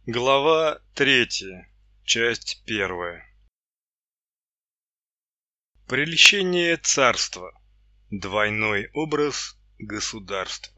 Глава 3. Часть 1. Прельщение царства. Двойной образ государства.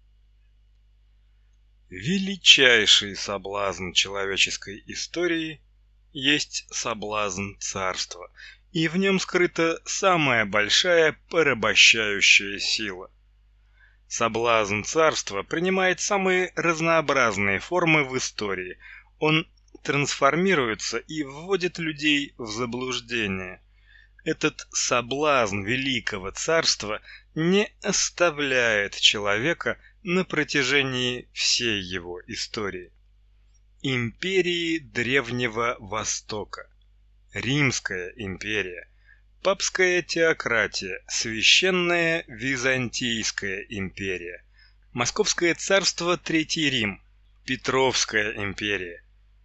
Величайший соблазн человеческой истории есть соблазн царства, и в нем скрыта самая большая порабощающая сила. Соблазн царства принимает самые разнообразные формы в истории. Он трансформируется и вводит людей в заблуждение. Этот соблазн великого царства не оставляет человека на протяжении всей его истории. Империи Древнего Востока, Римская империя, Папская теократия, Священная Византийская империя, Московское царство Третий Рим, Петровская империя,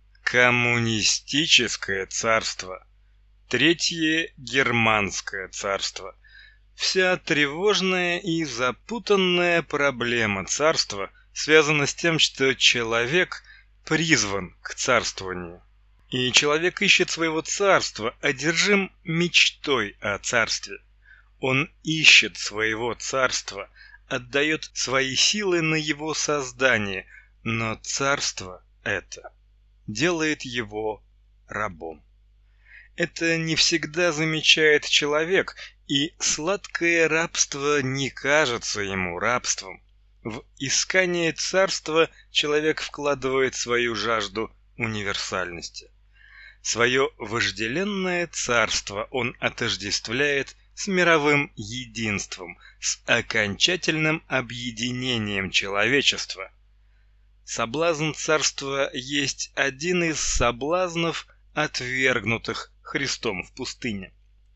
Коммунистическое царство, Третье Германское царство. Вся тревожная и запутанная проблема царства связана с тем, что человек призван к царствованию. И человек ищет своего царства, одержим мечтой о царстве. Он ищет своего царства, отдает свои силы на его создание, но царство это делает его рабом. Это не всегда замечает человек, и сладкое рабство не кажется ему рабством. В искание царства человек вкладывает свою жажду универсальности. Свое вожделенное царство он отождествляет с мировым единством, с окончательным объединением человечества. Соблазн царства есть один из соблазнов, отвергнутых Христом в пустыне.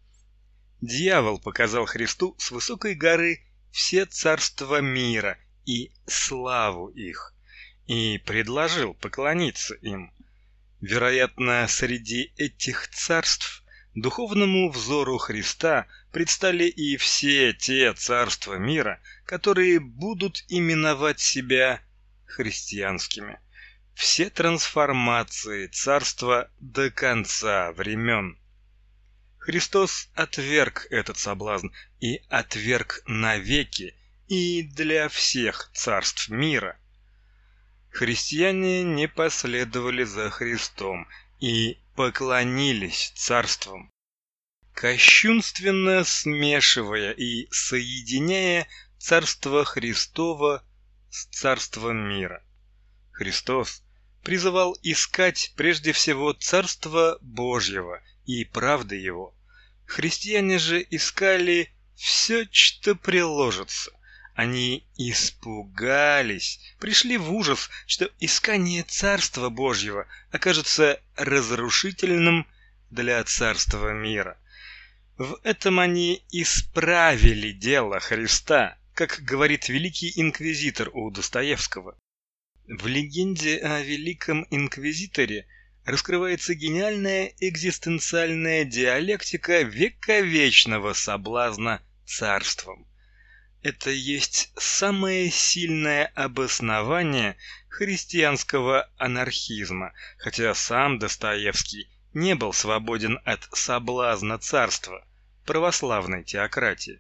Дьявол показал Христу с высокой горы все царства мира и славу их, и предложил поклониться им. Вероятно, среди этих царств духовному взору Христа предстали и все те царства мира, которые будут именовать себя христианскими. Все трансформации царства до конца времен. Христос отверг этот соблазн и отверг навеки и для всех царств мира. Христиане не последовали за Христом и поклонились царствам, кощунственно смешивая и соединяя царство Христово с царством мира. Христос призывал искать прежде всего царство Божьего и правды Его. Христиане же искали все, что приложится. Они испугались, пришли в ужас, что искание Царства Божьего окажется разрушительным для Царства мира. В этом они исправили дело Христа, как говорит великий инквизитор у Достоевского. В легенде о великом инквизиторе раскрывается гениальная экзистенциальная диалектика вековечного соблазна царством. Это есть самое сильное обоснование христианского анархизма, хотя сам Достоевский не был свободен от соблазна царства, православной теократии.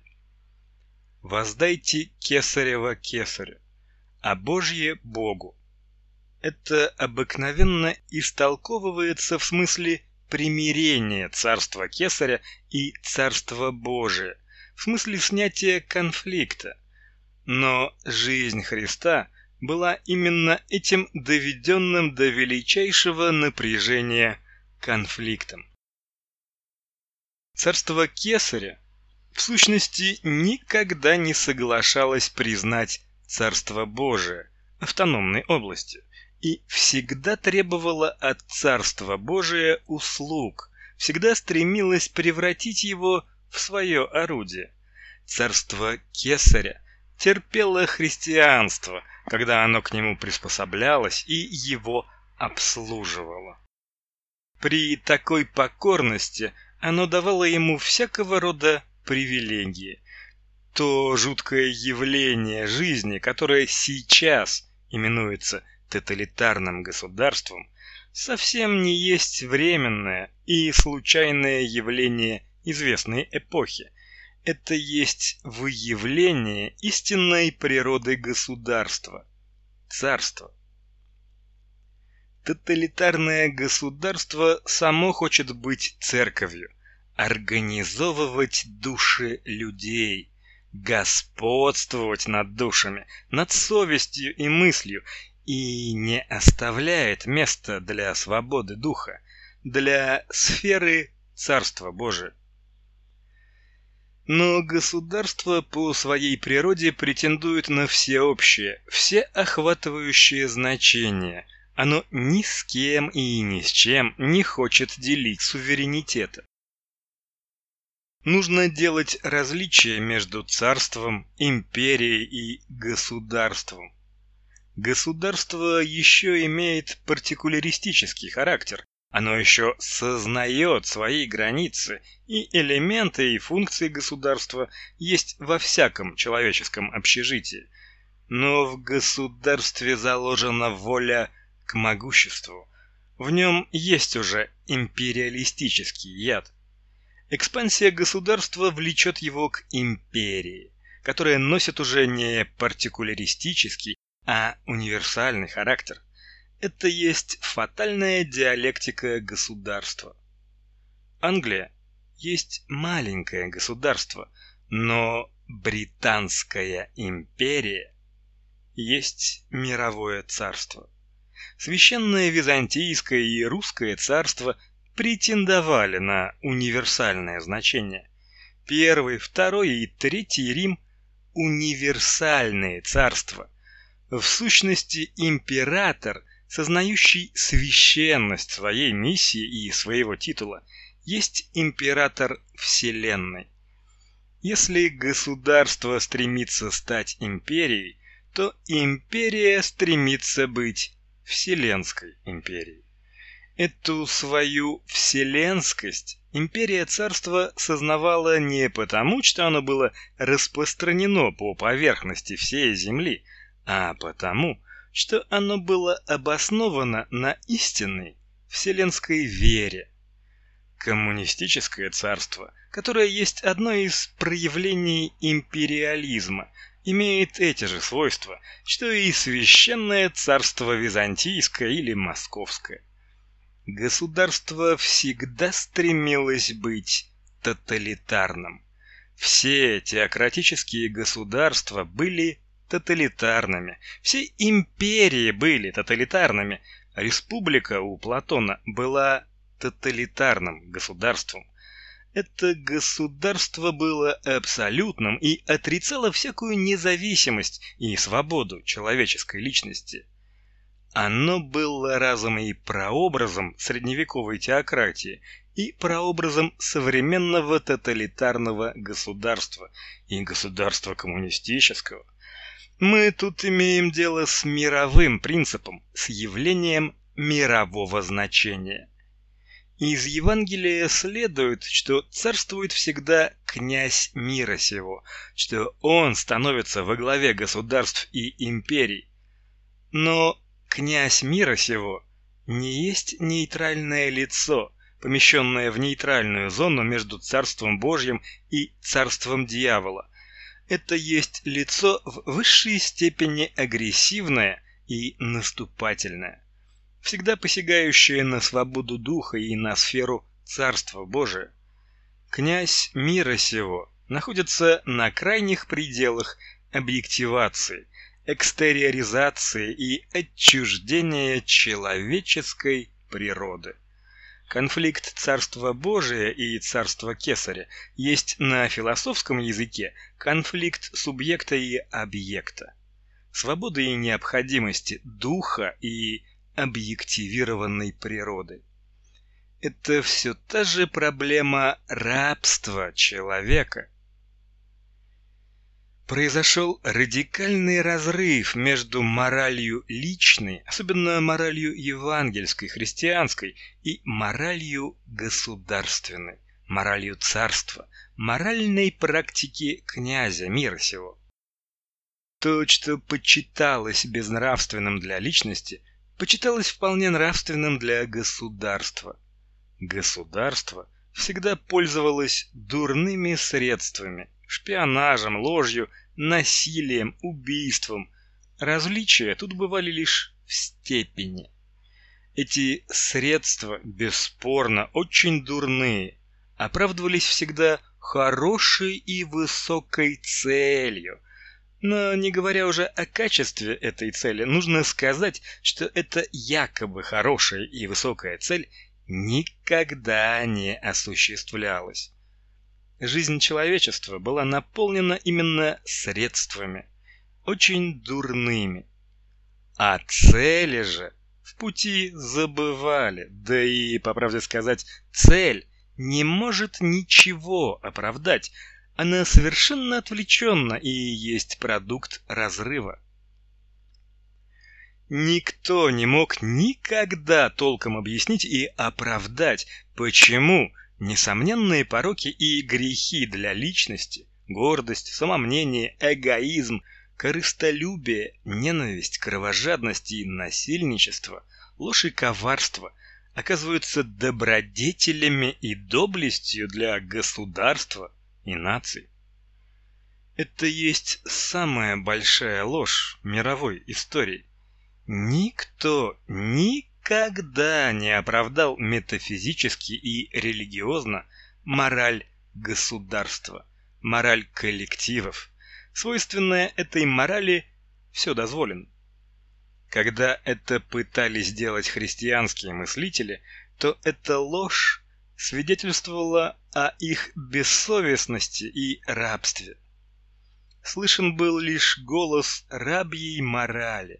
«Воздайте кесарево кесарю, а Божье Богу». Это обыкновенно истолковывается в смысле примирения царства кесаря и царства Божия, в смысле снятия конфликта. Но жизнь Христа была именно этим доведенным до величайшего напряжения конфликтом. Царство кесаря в сущности никогда не соглашалось признать царство Божие автономной областью и всегда требовало от царства Божия услуг, всегда стремилось превратить его в свое орудие. Царство кесаря терпело христианство, когда оно к нему приспособлялось и его обслуживало. При такой покорности оно давало ему всякого рода привилегии. То жуткое явление жизни, которое сейчас именуется тоталитарным государством, совсем не есть временное и случайное явление известной эпохи. Это есть выявление истинной природы государства, царства. Тоталитарное государство само хочет быть церковью, организовывать души людей, господствовать над душами, над совестью и мыслью, и не оставляет места для свободы духа, для сферы Царства Божия. Но государство по своей природе претендует на всеобщее, всеохватывающее значение. Оно ни с кем и ни с чем не хочет делить суверенитета. Нужно делать различие между царством, империей и государством. Государство еще имеет партикуляристический характер. Оно еще сознает свои границы, и элементы и функции государства есть во всяком человеческом общежитии. Но в государстве заложена воля к могуществу. В нем есть уже империалистический яд. Экспансия государства влечет его к империи, которая носит уже не партикуляристический, а универсальный характер. Это есть фатальная диалектика государства. Англия есть маленькое государство, но Британская империя есть мировое царство. Священное Византийское и Русское царство претендовали на универсальное значение. Первый, Второй и Третий Рим – универсальные царства. В сущности, император, сознающий священность своей миссии и своего титула, есть император Вселенной. Если государство стремится стать империей, то империя стремится быть Вселенской империей. Эту свою вселенскость империя-царство сознавала не потому, что оно было распространено по поверхности всей Земли, а потому, что оно было обосновано на истинной вселенской вере. Коммунистическое царство, которое есть одно из проявлений империализма, имеет эти же свойства, что и священное царство византийское или московское. Государство всегда стремилось быть тоталитарным. Все теократические государства были тоталитарными, все империи были тоталитарными, республика у Платона была тоталитарным государством. Это государство было абсолютным и отрицало всякую независимость и свободу человеческой личности. Оно было разом и прообразом средневековой теократии, и прообразом современного тоталитарного государства и государства коммунистического. Мы тут имеем дело с мировым принципом, с явлением мирового значения. Из Евангелия следует, что царствует всегда князь мира сего, что он становится во главе государств и империй. Но князь мира сего не есть нейтральное лицо, помещенное в нейтральную зону между Царством Божьим и Царством Дьявола. Это есть лицо в высшей степени агрессивное и наступательное, всегда посягающее на свободу духа и на сферу Царства Божия. Князь мира сего находится на крайних пределах объективации, экстериоризации и отчуждения человеческой природы. Конфликт Царства Божия и Царства Кесаря есть на философском языке конфликт субъекта и объекта, свободы и необходимости духа и объективированной природы. Это все та же проблема рабства человека. Произошел радикальный разрыв между моралью личной, особенно моралью евангельской, христианской, и моралью государственной, моралью царства, моральной практики князя мира сего. То, что почиталось безнравственным для личности, почиталось вполне нравственным для государства. Государство всегда пользовалось дурными средствами, шпионажем, ложью, насилием, убийством. Различия тут бывали лишь в степени. Эти средства, бесспорно, очень дурные, оправдывались всегда хорошей и высокой целью. Но не говоря уже о качестве этой цели, нужно сказать, что эта якобы хорошая и высокая цель никогда не осуществлялась. Жизнь человечества была наполнена именно средствами, очень дурными. А цели же в пути забывали, да и, по правде сказать, цель не может ничего оправдать, она совершенно отвлеченна и есть продукт разрыва. Никто не мог никогда толком объяснить и оправдать, почему несомненные пороки и грехи для личности, гордость, самомнение, эгоизм, корыстолюбие, ненависть, кровожадность и насильничество, ложь и коварство оказываются добродетелями и доблестью для государства и наций. Это есть самая большая ложь мировой истории. Никто никогда не оправдал метафизически и религиозно мораль государства, мораль коллективов. Свойственная этой морали все дозволено. Когда это пытались сделать христианские мыслители, то эта ложь свидетельствовала о их бессовестности и рабстве. Слышен был лишь голос рабьей морали.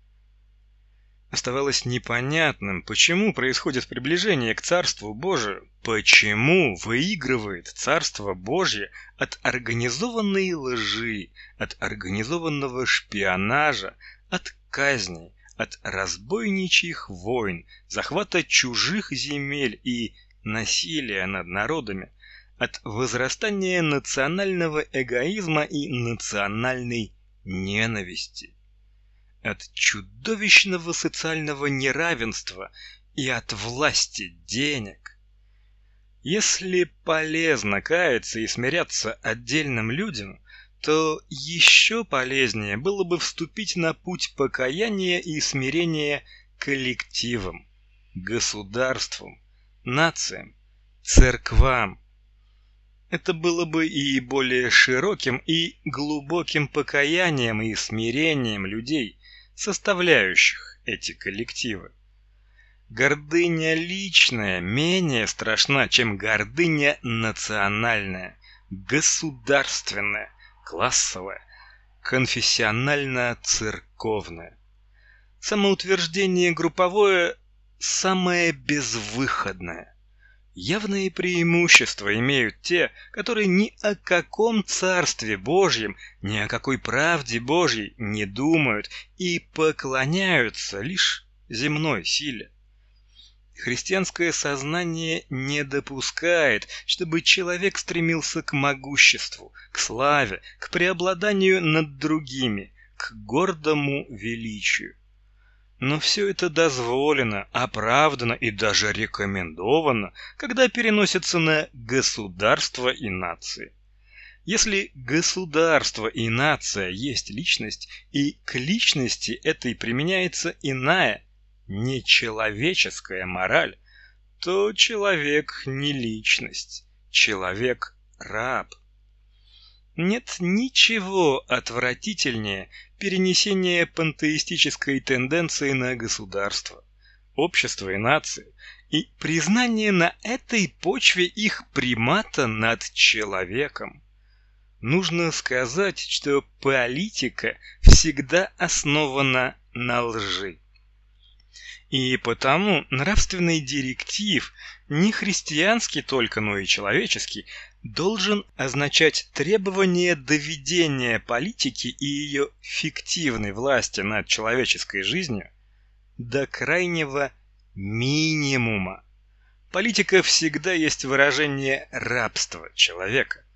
Оставалось непонятным, почему происходит приближение к Царству Божию, почему выигрывает Царство Божье от организованной лжи, от организованного шпионажа, от казней, от разбойничьих войн, захвата чужих земель и насилия над народами, от возрастания национального эгоизма и национальной ненависти, от чудовищного социального неравенства и от власти денег. Если полезно каяться и смиряться отдельным людям, то еще полезнее было бы вступить на путь покаяния и смирения коллективам, государствам, нациям, церквам. Это было бы и более широким и глубоким покаянием и смирением людей, составляющих эти коллективы. Гордыня личная менее страшна, чем гордыня национальная, государственная, классовая, конфессионально-церковная. Самоутверждение групповое самое безвыходное. Явные преимущества имеют те, которые ни о каком Царстве Божьем, ни о какой правде Божьей не думают и поклоняются лишь земной силе. Христианское сознание не допускает, чтобы человек стремился к могуществу, к славе, к преобладанию над другими, к гордому величию. Но все это дозволено, оправдано и даже рекомендовано, когда переносится на государство и нации. Если государство и нация есть личность, и к личности этой применяется иная, нечеловеческая мораль, то человек не личность, человек раб. Нет ничего отвратительнее перенесения пантеистической тенденции на государство, общество и нации, и признание на этой почве их примата над человеком. Нужно сказать, что политика всегда основана на лжи. И потому нравственный директив, не христианский только, но и человеческий, должен означать требование доведения политики и ее фиктивной власти над человеческой жизнью до крайнего минимума. Политика всегда есть выражение рабства человека.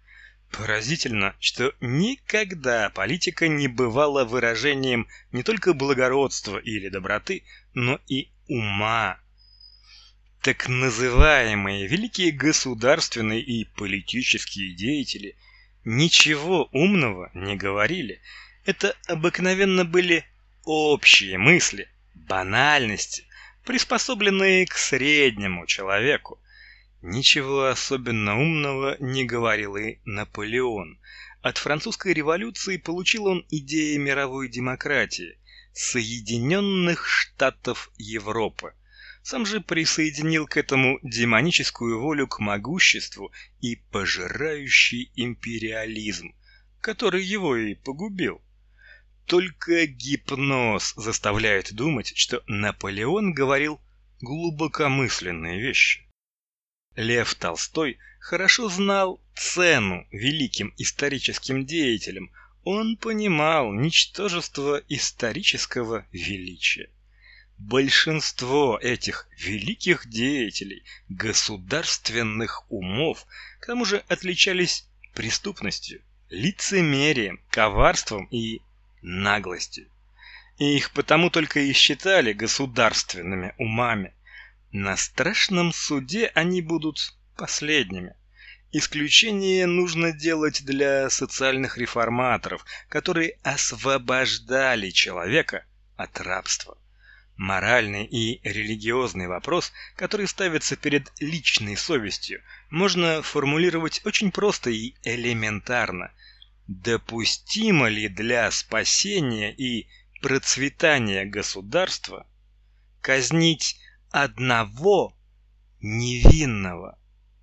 Поразительно, что никогда политика не бывала выражением не только благородства или доброты, но и ума. Так называемые великие государственные и политические деятели ничего умного не говорили. Это обыкновенно были общие мысли, банальности, приспособленные к среднему человеку. Ничего особенно умного не говорил и Наполеон. От французской революции получил он идеи мировой демократии, Соединенных Штатов Европы. Сам же присоединил к этому демоническую волю к могуществу и пожирающий империализм, который его и погубил. Только гипноз заставляет думать, что Наполеон говорил глубокомысленные вещи. Лев Толстой хорошо знал цену великим историческим деятелям. Он понимал ничтожество исторического величия. Большинство этих великих деятелей, государственных умов, к тому же отличались преступностью, лицемерием, коварством и наглостью. И их потому только и считали государственными умами. На страшном суде они будут последними. Исключение нужно делать для социальных реформаторов, которые освобождали человека от рабства. Моральный и религиозный вопрос, который ставится перед личной совестью, можно формулировать очень просто и элементарно. Допустимо ли для спасения и процветания государства казнить одного невинного?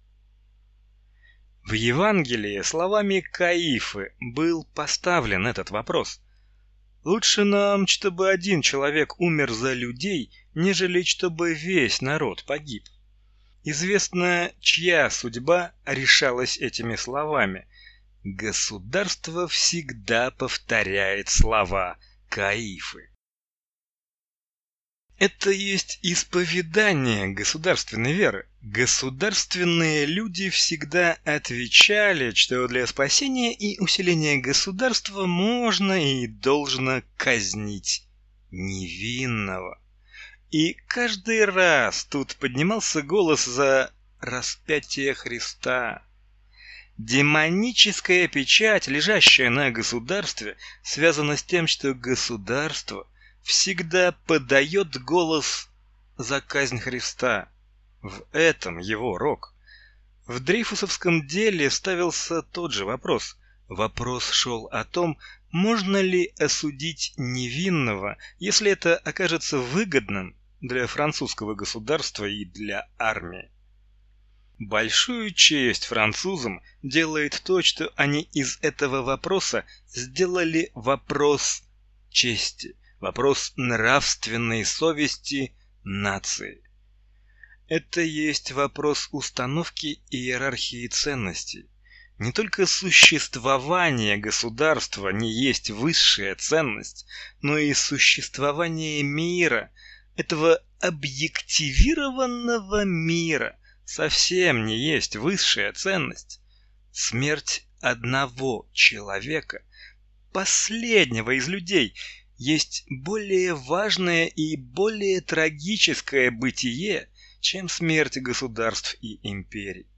В Евангелии словами Каифы был поставлен этот вопрос. Лучше нам, чтобы один человек умер за людей, нежели чтобы весь народ погиб. Известно, чья судьба решалась этими словами. Государство всегда повторяет слова Каифы. Это есть исповедание государственной веры. Государственные люди всегда отвечали, что для спасения и усиления государства можно и должно казнить невинного. И каждый раз тут поднимался голос за распятие Христа. Демоническая печать, лежащая на государстве, связана с тем, что государство всегда подает голос за казнь Христа. В этом его рок. В Дрейфусовском деле ставился тот же вопрос. Вопрос шел о том, можно ли осудить невинного, если это окажется выгодным для французского государства и для армии. Большую честь французам делает то, что они из этого вопроса сделали вопрос чести, вопрос нравственной совести нации. Это есть вопрос установки иерархии ценностей. Не только существование государства не есть высшая ценность, но и существование мира, этого объективированного мира, совсем не есть высшая ценность. Смерть одного человека, последнего из людей, есть более важное и более трагическое бытие, чем смерть государств и империй.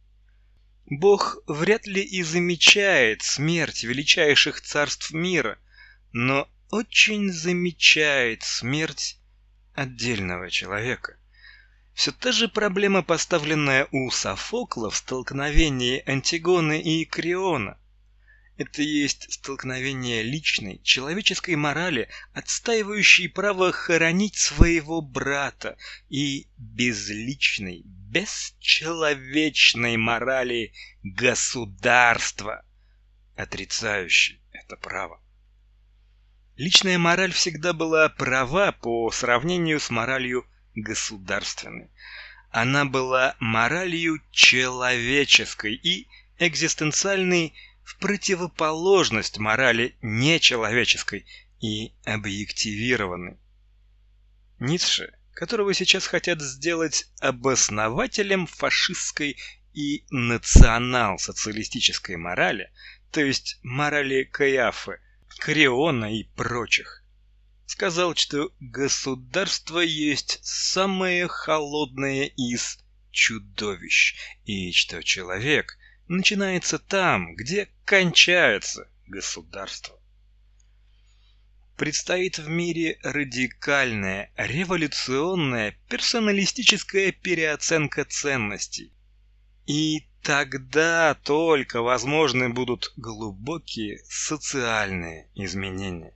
Бог вряд ли и замечает смерть величайших царств мира, но очень замечает смерть отдельного человека. Все та же проблема, поставленная у Софокла в столкновении Антигоны и Криона. Это есть столкновение личной, человеческой морали, отстаивающей право хоронить своего брата, и безличной, бесчеловечной морали государства, отрицающей это право. Личная мораль всегда была права по сравнению с моралью государственной. Она была моралью человеческой и экзистенциальной, в противоположность морали нечеловеческой и объективированной. Ницше, которого сейчас хотят сделать обоснователем фашистской и национал-социалистической морали, то есть морали Каиафы, Кариона и прочих. Сказал, что государство есть самое холодное из чудовищ, и что человек начинается там, где кончается государство. Предстоит в мире радикальная, революционная, персоналистическая переоценка ценностей. И тогда только возможны будут глубокие социальные изменения.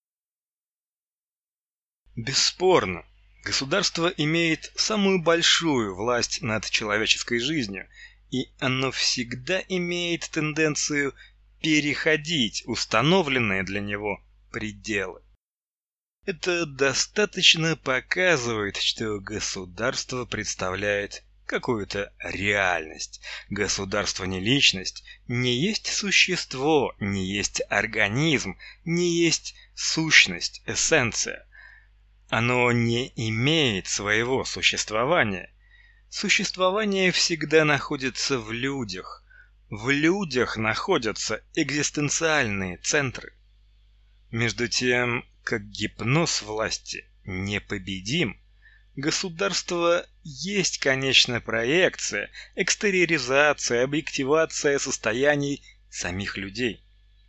Бесспорно, государство имеет самую большую власть над человеческой жизнью, и оно всегда имеет тенденцию переходить установленные для него пределы. Это достаточно показывает, что государство представляет какую-то реальность. Государство не личность, не есть существо, не есть организм, не есть сущность, эссенция. Оно не имеет своего существования. Существование всегда находится в людях. В людях находятся экзистенциальные центры. Между тем, как гипноз власти непобедим, государство есть конечная проекция, экстериоризация, объективация состояний самих людей.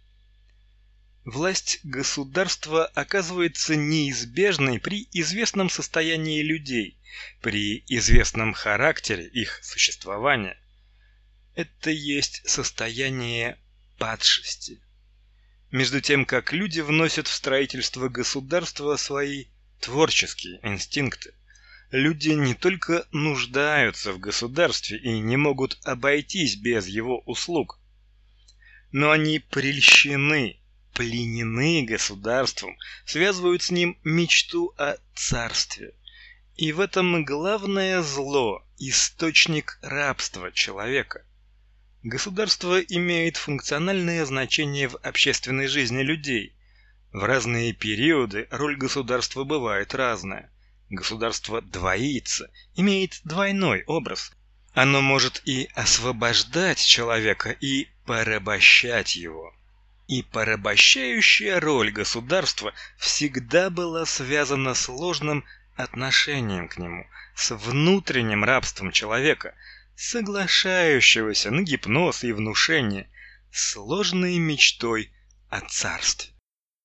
Власть государства оказывается неизбежной при известном состоянии людей, при известном характере их существования. Это есть состояние падшести. Между тем, как люди вносят в строительство государства свои творческие инстинкты. Люди не только нуждаются в государстве и не могут обойтись без его услуг, но они прельщены, пленены государством, связывают с ним мечту о царстве. И в этом и главное зло, источник рабства человека. Государство имеет функциональное значение в общественной жизни людей. В разные периоды роль государства бывает разная. Государство двоится, имеет двойной образ. Оно может и освобождать человека, и порабощать его. И порабощающая роль государства всегда была связана с ложным отношением к нему, с внутренним рабством человека, соглашающегося на гипноз и внушение, сложной мечтой о царстве.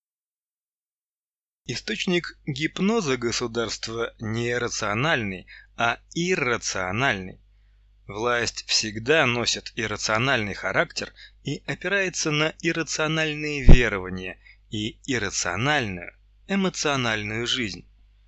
Источник гипноза государства не рациональный, а иррациональный. Власть всегда носит иррациональный характер и опирается на иррациональные верования и иррациональную, эмоциональную жизнь.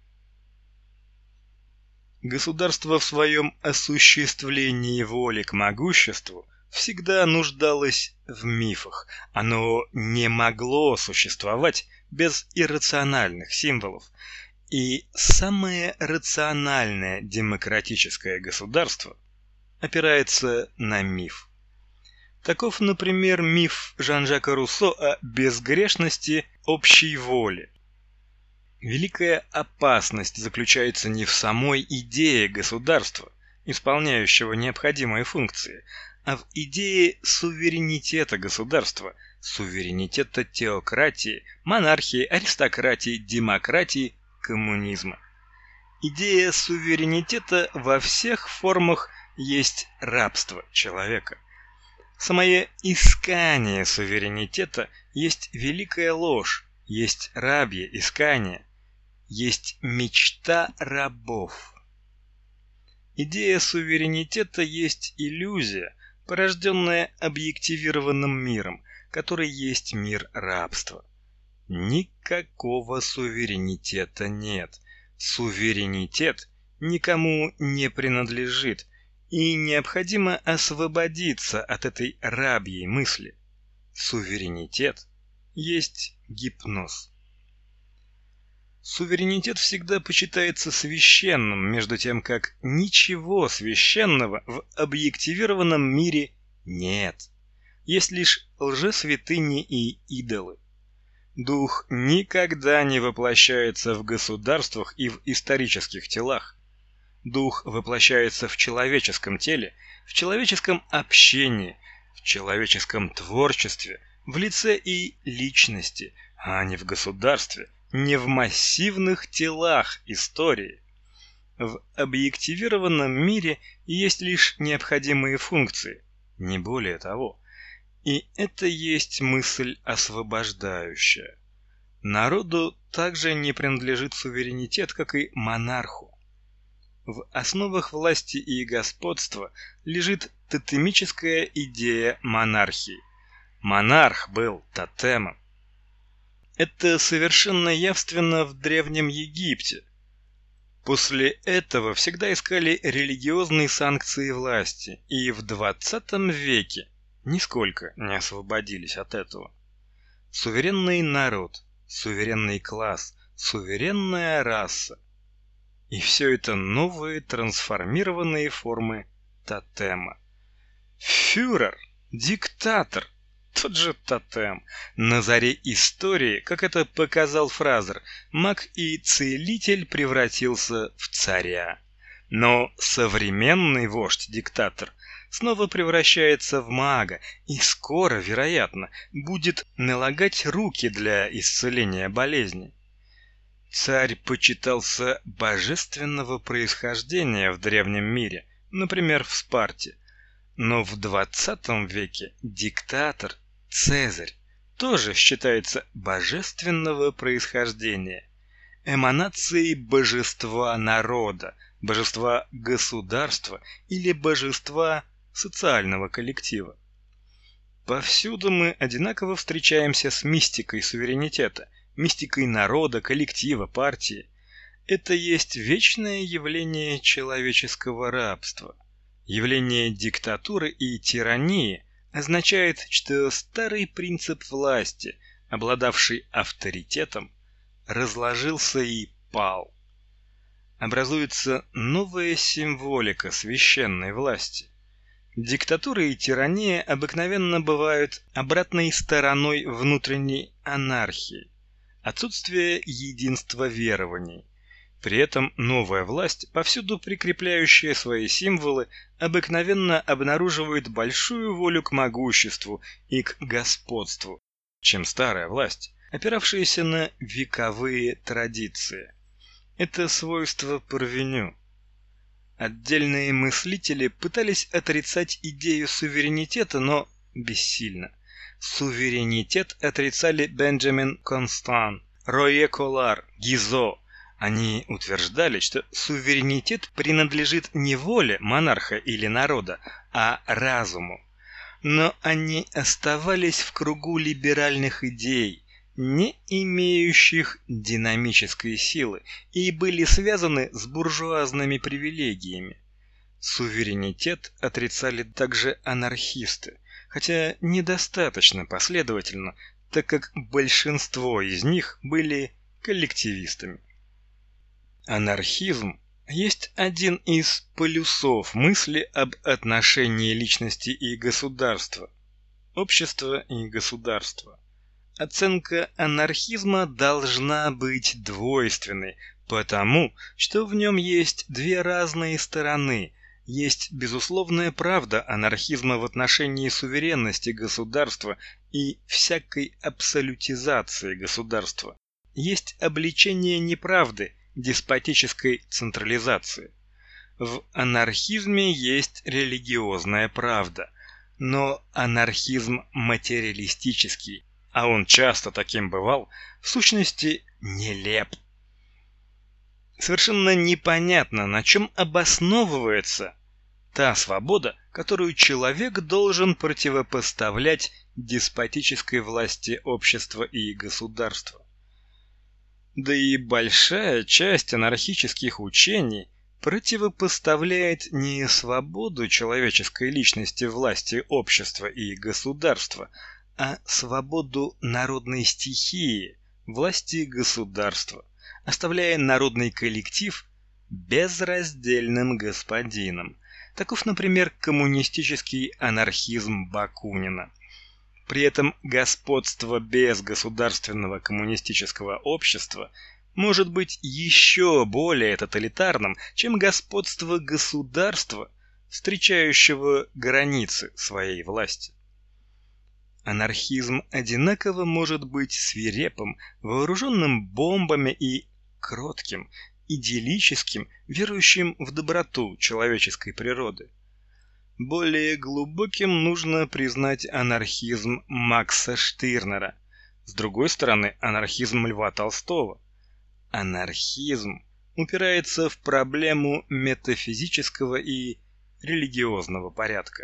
Государство в своем осуществлении воли к могуществу всегда нуждалось в мифах. Оно не могло существовать без иррациональных символов. И самое рациональное демократическое государство опирается на миф. Таков, например, миф Жан-Жака Руссо о безгрешности общей воли. Великая опасность заключается не в самой идее государства, исполняющего необходимые функции, а в идее суверенитета государства, суверенитета теократии, монархии, аристократии, демократии, коммунизма. Идея суверенитета во всех формах есть рабство человека. Самое искание суверенитета есть великая ложь, есть рабье искание, есть мечта рабов. Идея суверенитета есть иллюзия, порожденная объективированным миром, который есть мир рабства. Никакого суверенитета нет. Суверенитет никому не принадлежит, и необходимо освободиться от этой рабьей мысли. Суверенитет есть гипноз. Суверенитет всегда почитается священным, между тем как ничего священного в объективированном мире нет. Есть лишь лжесвятыни и идолы. Дух никогда не воплощается в государствах и в исторических телах. Дух воплощается в человеческом теле, в человеческом общении, в человеческом творчестве, в лице и личности, а не в государстве, не в массивных телах истории. В объективированном мире есть лишь необходимые функции, не более того. И это есть мысль освобождающая. Народу также не принадлежит суверенитет, как и монарху. В основах власти и господства лежит тотемическая идея монархии. Монарх был тотемом. Это совершенно явственно в Древнем Египте. После этого всегда искали религиозные санкции власти, и в 20 веке нисколько не освободились от этого. Суверенный народ, суверенный класс, суверенная раса. И все это новые трансформированные формы тотема. Фюрер, диктатор, тот же тотем. На заре истории, как это показал Фразер, маг и целитель превратился в царя. Но современный вождь-диктатор снова превращается в мага и скоро, вероятно, будет налагать руки для исцеления болезни. Царь почитался божественного происхождения в древнем мире, например, в Спарте. Но в 20 веке диктатор, Цезарь, тоже считается божественного происхождения, эманацией божества народа, божества государства или божества социального коллектива. Повсюду мы одинаково встречаемся с мистикой суверенитета, мистикой народа, коллектива, партии. Это есть вечное явление человеческого рабства. Явление диктатуры и тирании означает, что старый принцип власти, обладавший авторитетом, разложился и пал. Образуется новая символика священной власти. Диктатура и тирания обыкновенно бывают обратной стороной внутренней анархии, отсутствия единства верований. При этом новая власть, повсюду прикрепляющая свои символы, обыкновенно обнаруживает большую волю к могуществу и к господству, чем старая власть, опиравшаяся на вековые традиции. Это свойство Парвеню. Отдельные мыслители пытались отрицать идею суверенитета, но бессильно. Суверенитет отрицали Бенджамин Констан, Рое Колар, Гизо. Они утверждали, что суверенитет принадлежит не воле монарха или народа, а разуму. Но они оставались в кругу либеральных идей, не имеющих динамической силы, и были связаны с буржуазными привилегиями. Суверенитет отрицали также анархисты, хотя недостаточно последовательно, так как большинство из них были коллективистами. Анархизм есть один из полюсов мысли об отношении личности и государства, общества и государства. Оценка анархизма должна быть двойственной, потому что в нем есть две разные стороны. Есть безусловная правда анархизма в отношении суверенности государства и всякой абсолютизации государства. Есть обличение неправды, деспотической централизации. В анархизме есть религиозная правда, но анархизм материалистический, а он часто таким бывал, в сущности нелеп. Совершенно непонятно, на чем обосновывается та свобода, которую человек должен противопоставлять деспотической власти общества и государства. Да и большая часть анархических учений противопоставляет не свободу человеческой личности власти общества и государства, а свободу народной стихии, власти государства, оставляя народный коллектив безраздельным господином. Таков, например, коммунистический анархизм Бакунина. При этом господство без государственного коммунистического общества может быть еще более тоталитарным, чем господство государства, встречающего границы своей власти. Анархизм одинаково может быть свирепым, вооруженным бомбами и кротким, идиллическим, верующим в доброту человеческой природы. Более глубоким нужно признать анархизм Макса Штирнера, с другой стороны анархизм Льва Толстого. Анархизм упирается в проблему метафизического и религиозного порядка.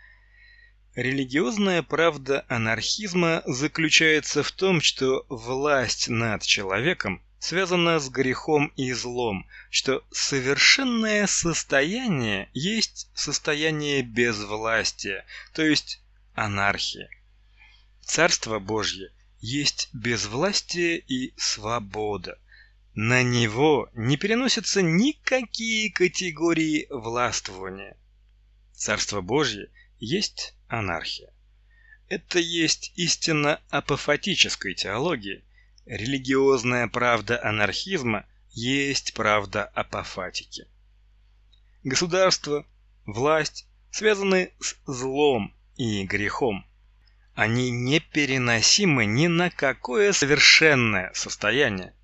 Религиозная правда анархизма заключается в том, что власть над человеком связана с грехом и злом, что совершенное состояние есть состояние безвластия, то есть анархия. Царство Божье есть безвластие и свобода. На него не переносятся никакие категории властвования. Царство Божье есть анархия. Это есть истина апофатической теологии. Религиозная правда анархизма есть правда апофатики. Государство, власть связаны с злом и грехом. Они непереносимы ни на какое совершенное состояние.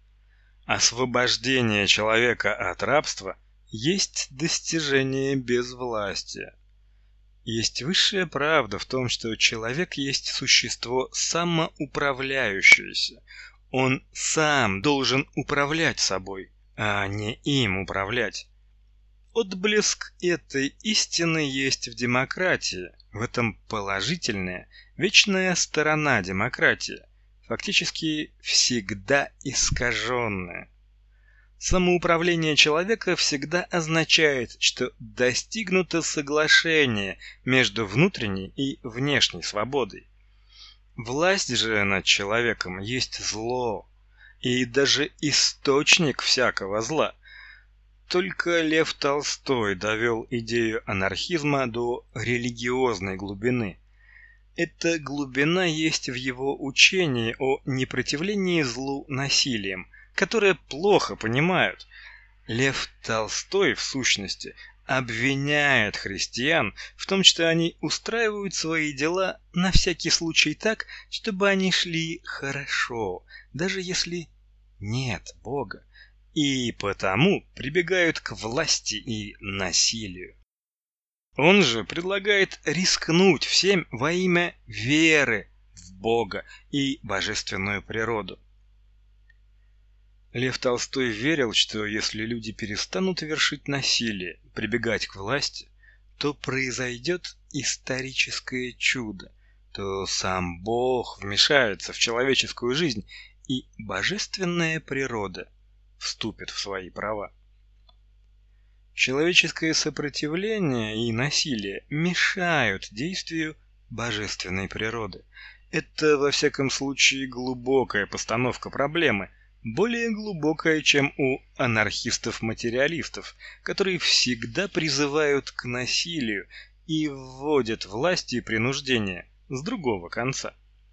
Освобождение человека от рабства есть достижение безвластия. Есть высшая правда в том, что человек есть существо самоуправляющееся. Он сам должен управлять собой, а не им управлять. Отблеск этой истины есть в демократии. В этом положительная, вечная сторона демократии, фактически всегда искаженная. Самоуправление человека всегда означает, что достигнуто соглашение между внутренней и внешней свободой. Власть же над человеком есть зло, и даже источник всякого зла. Только Лев Толстой довел идею анархизма до религиозной глубины. Эта глубина есть в его учении о непротивлении злу насилием, которое плохо понимают. Лев Толстой, в сущности, обвиняет христиан в том, что они устраивают свои дела на всякий случай так, чтобы они шли хорошо, даже если нет Бога, и потому прибегают к власти и насилию. Он же предлагает рискнуть всем во имя веры в Бога и божественную природу. Лев Толстой верил, что если люди перестанут вершить насилие, прибегать к власти, то произойдет историческое чудо, то сам Бог вмешается в человеческую жизнь, и божественная природа вступит в свои права. Человеческое сопротивление и насилие мешают действию божественной природы. Это, во всяком случае, глубокая постановка проблемы, более глубокая, чем у анархистов-материалистов, которые всегда призывают к насилию и вводят власть и принуждение с другого конца.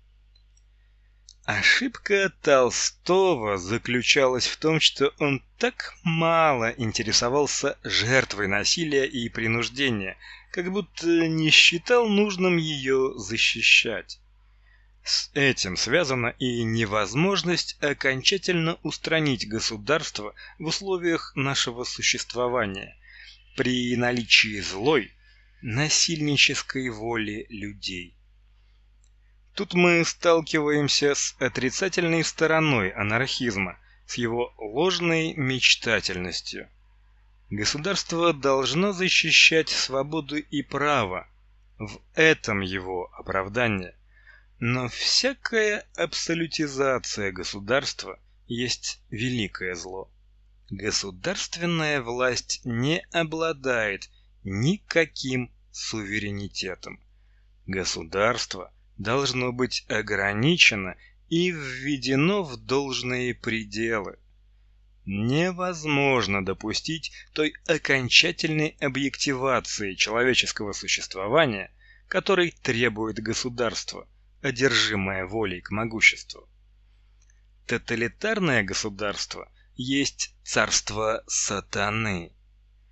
Ошибка Толстого заключалась в том, что он так мало интересовался жертвой насилия и принуждения, как будто не считал нужным ее защищать. С этим связана и невозможность окончательно устранить государство в условиях нашего существования при наличии злой, насильнической воли людей. Тут мы сталкиваемся с отрицательной стороной анархизма, с его ложной мечтательностью. Государство должно защищать свободу и право. В этом его оправдание. Но всякая абсолютизация государства есть великое зло. Государственная власть не обладает никаким суверенитетом. Государство должно быть ограничено и введено в должные пределы. Невозможно допустить той окончательной объективации человеческого существования, которой требует государство, одержимое волей к могуществу. Тоталитарное государство есть царство сатаны.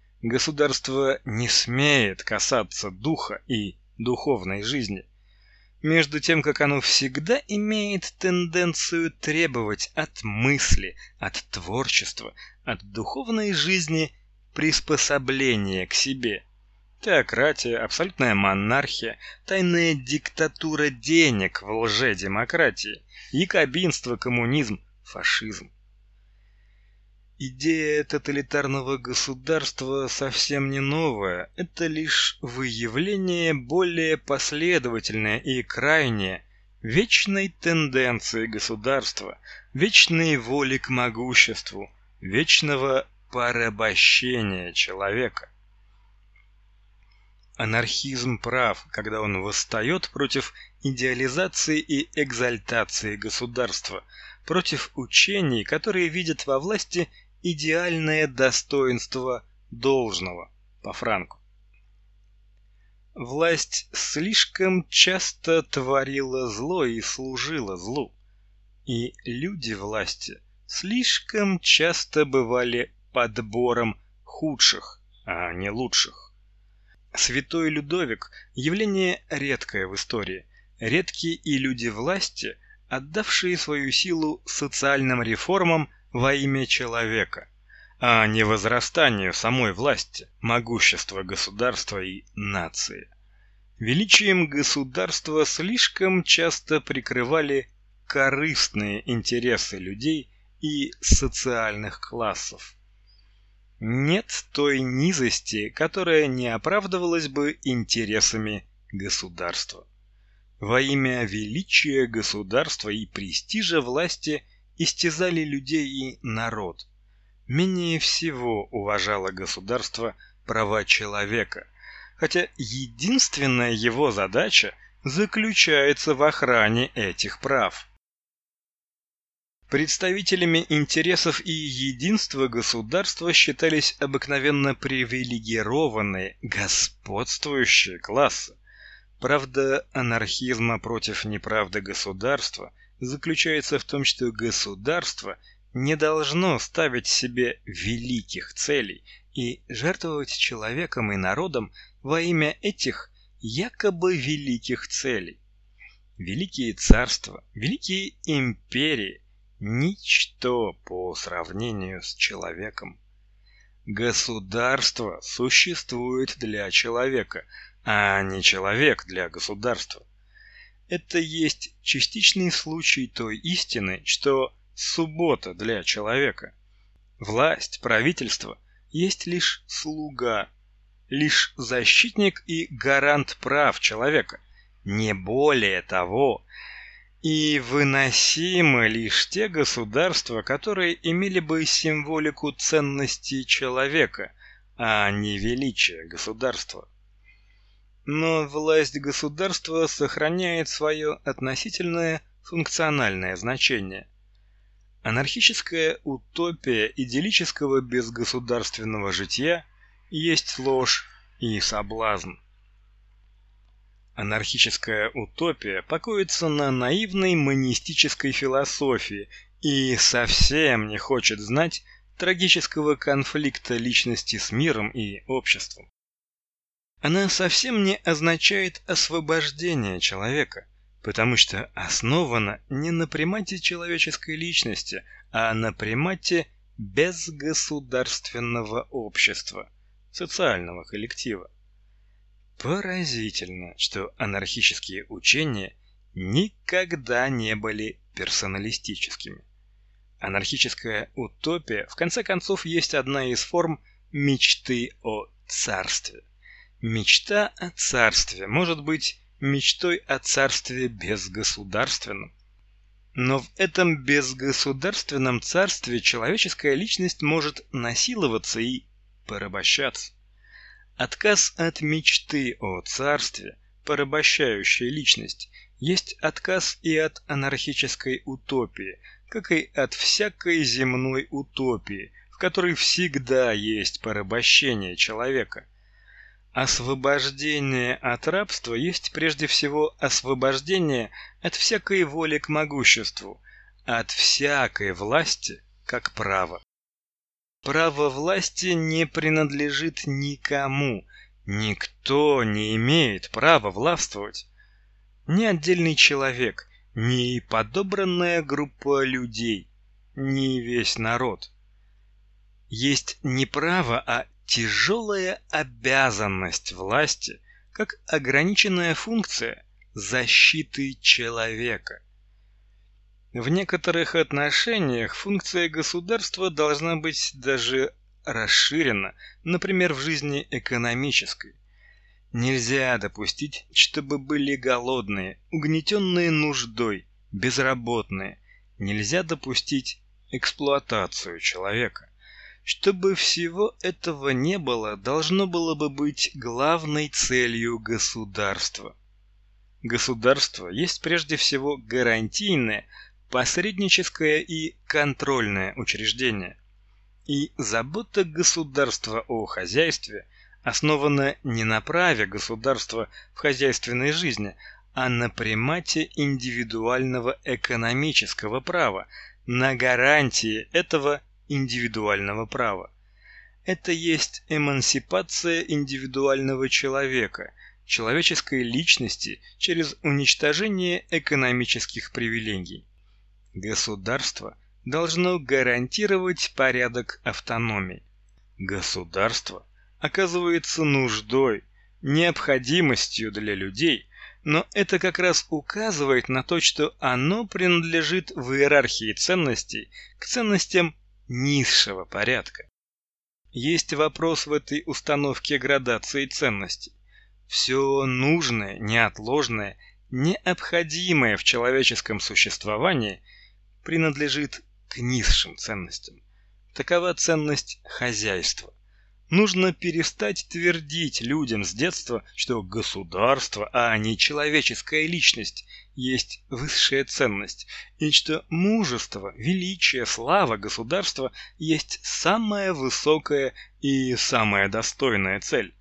Государство не смеет касаться духа и духовной жизни. между тем как оно всегда имеет тенденцию требовать от мысли, от творчества, от духовной жизни приспособления к себе. Теократия, абсолютная монархия, тайная диктатура денег в лжедемократии, якобинство, коммунизм, фашизм. Идея тоталитарного государства совсем не новая, это лишь выявление более последовательное и крайнее вечной тенденции государства, вечной воли к могуществу, вечного порабощения человека. Анархизм прав, когда он восстает против идеализации и экзальтации государства, против учений, которые видят во власти идеальное достоинство должного, по Франку. Власть слишком часто творила зло и служила злу, и люди власти слишком часто бывали подбором худших, а не лучших. Святой Людовик – явление редкое в истории. Редкие и люди власти, отдавшие свою силу социальным реформам во имя человека, а не возрастанию самой власти, могущества государства и нации. Величием государства слишком часто прикрывали корыстные интересы людей и социальных классов. Нет той низости, которая не оправдывалась бы интересами государства. Во имя величия государства и престижа власти истязали людей и народ. Менее всего уважало государство права человека, хотя единственная его задача заключается в охране этих прав. Представителями интересов и единства государства считались обыкновенно привилегированные, господствующие классы. Правда анархизма против неправды государства заключается в том, что государство не должно ставить себе великих целей и жертвовать человеком и народом во имя этих якобы великих целей. Великие царства, великие империи – ничто по сравнению с человеком. Государство существует для человека, а не человек для государства. Это есть частичный случай той истины, что суббота для человека. Власть, правительство есть лишь слуга, лишь защитник и гарант прав человека, не более того. И выносимы лишь те государства, которые имели бы символику ценностей человека, а не величия государства. Но власть государства сохраняет свое относительное функциональное значение. Анархическая утопия идиллического безгосударственного жития есть ложь и соблазн. Анархическая утопия покоится на наивной монистической философии и совсем не хочет знать трагического конфликта личности с миром и обществом. Она совсем не означает освобождение человека, потому что основана не на примате человеческой личности, а на примате безгосударственного общества, социального коллектива. Поразительно, что анархические учения никогда не были персоналистическими. Анархическая утопия, в конце концов, есть одна из форм мечты о царстве. Мечта о царстве может быть мечтой о царстве безгосударственном. Но в этом безгосударственном царстве человеческая личность может насиловаться и порабощаться. Отказ от мечты о царстве, порабощающей личность, есть отказ и от анархической утопии, как и от всякой земной утопии, в которой всегда есть порабощение человека. Освобождение от рабства есть прежде всего освобождение от всякой воли к могуществу, от всякой власти как права. Право власти не принадлежит никому, никто не имеет права властвовать. Ни отдельный человек, ни подобранная группа людей, ни весь народ. Есть не право, а тяжелая обязанность власти, как ограниченная функция защиты человека. В некоторых отношениях функция государства должна быть даже расширена, например, в жизни экономической. Нельзя допустить, чтобы были голодные, угнетенные нуждой, безработные. Нельзя допустить эксплуатацию человека. Чтобы всего этого не было, должно было бы быть главной целью государства. Государство есть прежде всего гарантийное, посредническое и контрольное учреждение. И забота государства о хозяйстве основана не на праве государства в хозяйственной жизни, а на примате индивидуального экономического права, на гарантии этого индивидуального права. Это есть эмансипация индивидуального человека, человеческой личности через уничтожение экономических привилегий. Государство должно гарантировать порядок автономии. Государство оказывается нуждой, необходимостью для людей, но это как раз указывает на то, что оно принадлежит в иерархии ценностей к ценностям низшего порядка. Есть вопрос в этой установке градации ценностей. Все нужное, неотложное, необходимое в человеческом существовании принадлежит к низшим ценностям. Такова ценность хозяйства. Нужно перестать твердить людям с детства, что государство, а не человеческая личность, есть высшая ценность, и что мужество, величие, слава государства есть самая высокая и самая достойная цель.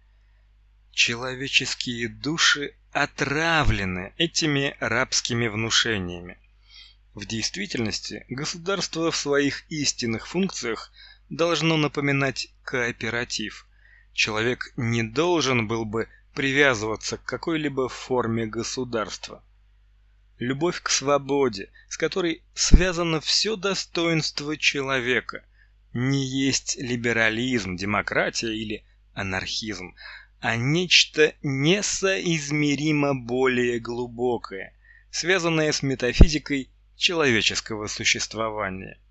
Человеческие души отравлены этими рабскими внушениями. В действительности государство в своих истинных функциях должно напоминать кооператив. Человек не должен был бы привязываться к какой-либо форме государства. Любовь к свободе, с которой связано все достоинство человека, не есть либерализм, демократия или анархизм, а нечто несоизмеримо более глубокое, связанное с метафизикой человеческого существования.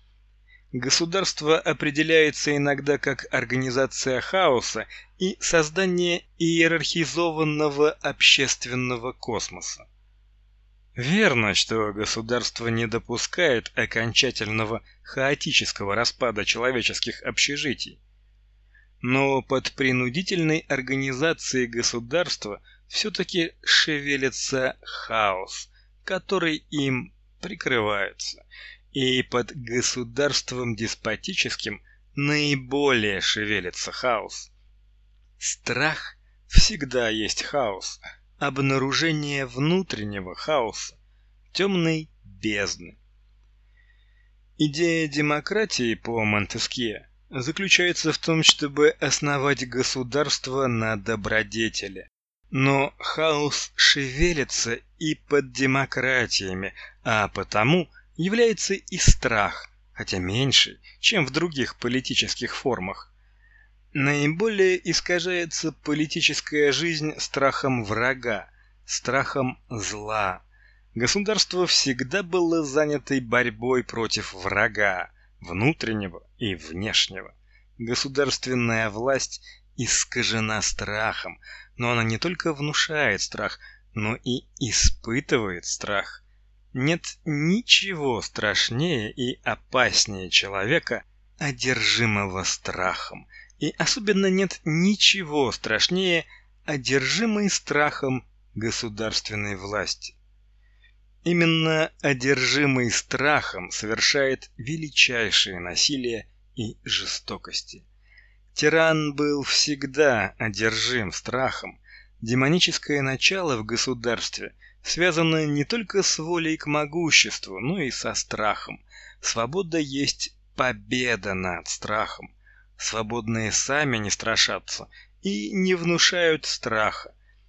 Государство определяется иногда как организация хаоса и создание иерархизованного общественного космоса. Верно, что государство не допускает окончательного хаотического распада человеческих общежитий. Но под принудительной организацией государства все-таки шевелится хаос, который им прикрывается, и под государством деспотическим наиболее шевелится хаос. Страх всегда есть хаос, обнаружение внутреннего хаоса, темной бездны. Идея демократии по Монтескье заключается в том, чтобы основать государство на добродетели. Но хаос шевелится и под демократиями, а потому является и страх, хотя меньше, чем в других политических формах. Наиболее искажается политическая жизнь страхом врага, страхом зла. Государство всегда было занято борьбой против врага, внутреннего и внешнего. Государственная власть искажена страхом, но она не только внушает страх, но и испытывает страх. Нет ничего страшнее и опаснее человека, одержимого страхом, и особенно нет ничего страшнее одержимой страхом государственной власти. Именно одержимый страхом совершает величайшее насилие и жестокости. Тиран был всегда одержим страхом. Демоническое начало в государстве связано не только с волей к могуществу, но и со страхом. Свобода есть победа над страхом. Свободные сами не страшатся и не внушают страха.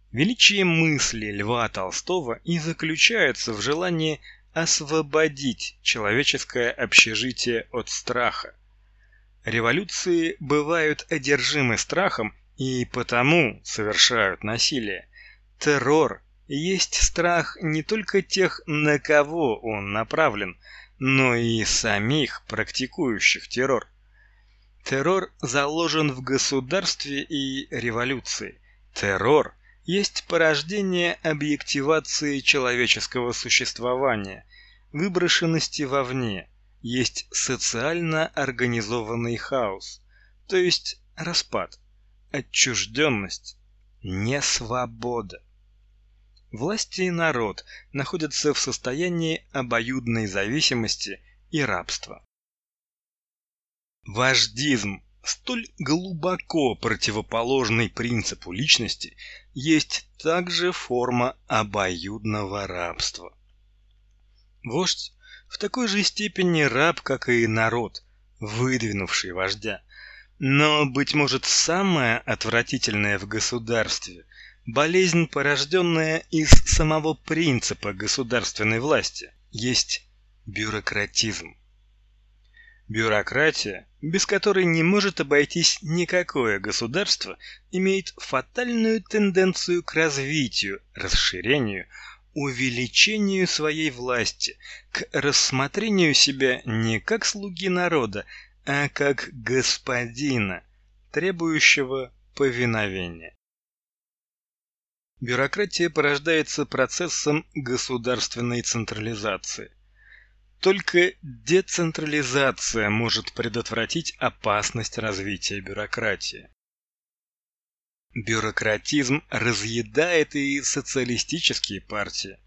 Величие мысли Льва Толстого и заключается в желании освободить человеческое общежитие от страха. Революции бывают одержимы страхом и потому совершают насилие. Террор есть страх не только тех, на кого он направлен, но и самих практикующих террор. Террор заложен в государстве и революции. Террор есть порождение объективации человеческого существования, выброшенности вовне, есть социально организованный хаос, то есть распад, отчужденность, несвобода. Власть и народ находятся в состоянии обоюдной зависимости и рабства. Вождизм, столь глубоко противоположный принципу личности, есть также форма обоюдного рабства. Вождь в такой же степени раб, как и народ, выдвинувший вождя. Но, быть может, самое отвратительное в государстве – болезнь, порожденная из самого принципа государственной власти, есть бюрократизм. Бюрократия, без которой не может обойтись никакое государство, имеет фатальную тенденцию к развитию, расширению, увеличению своей власти, к рассмотрению себя не как слуги народа, а как господина, требующего повиновения. Бюрократия порождается процессом государственной централизации. Только децентрализация может предотвратить опасность развития бюрократии. Бюрократизм разъедает и социалистические партии.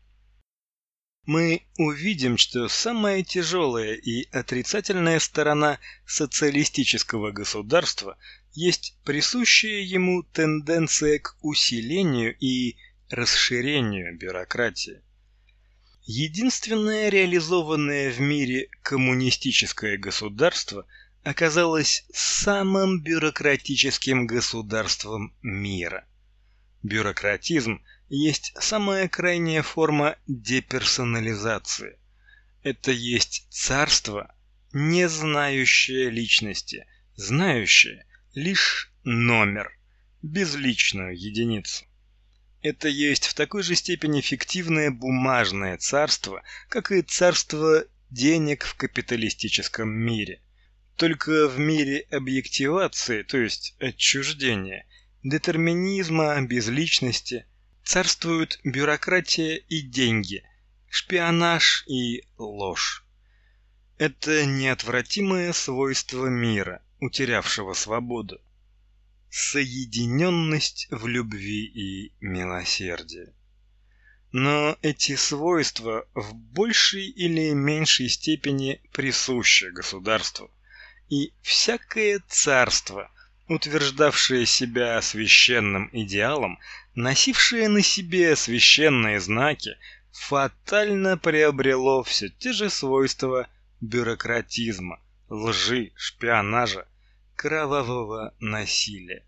Мы увидим, что самая тяжелая и отрицательная сторона социалистического государства есть присущая ему тенденция к усилению и расширению бюрократии. Единственное реализованное в мире коммунистическое государство оказалось самым бюрократическим государством мира. Бюрократизм есть самая крайняя форма деперсонализации. Это есть царство, не знающее личности, знающее лишь номер, безличную единицу. Это есть в такой же степени фиктивное бумажное царство, как и царство денег в капиталистическом мире. Только в мире объективации, то есть отчуждения, детерминизма, безличности, царствуют бюрократия и деньги, шпионаж и ложь. Это неотвратимое свойство мира, утерявшего свободу. Соединенность в любви и милосердии. Но эти свойства в большей или меньшей степени присущи государству, и всякое царство, утверждавшее себя священным идеалом, носившее на себе священные знаки, фатально приобрело все те же свойства бюрократизма, лжи, шпионажа, кровавого насилия.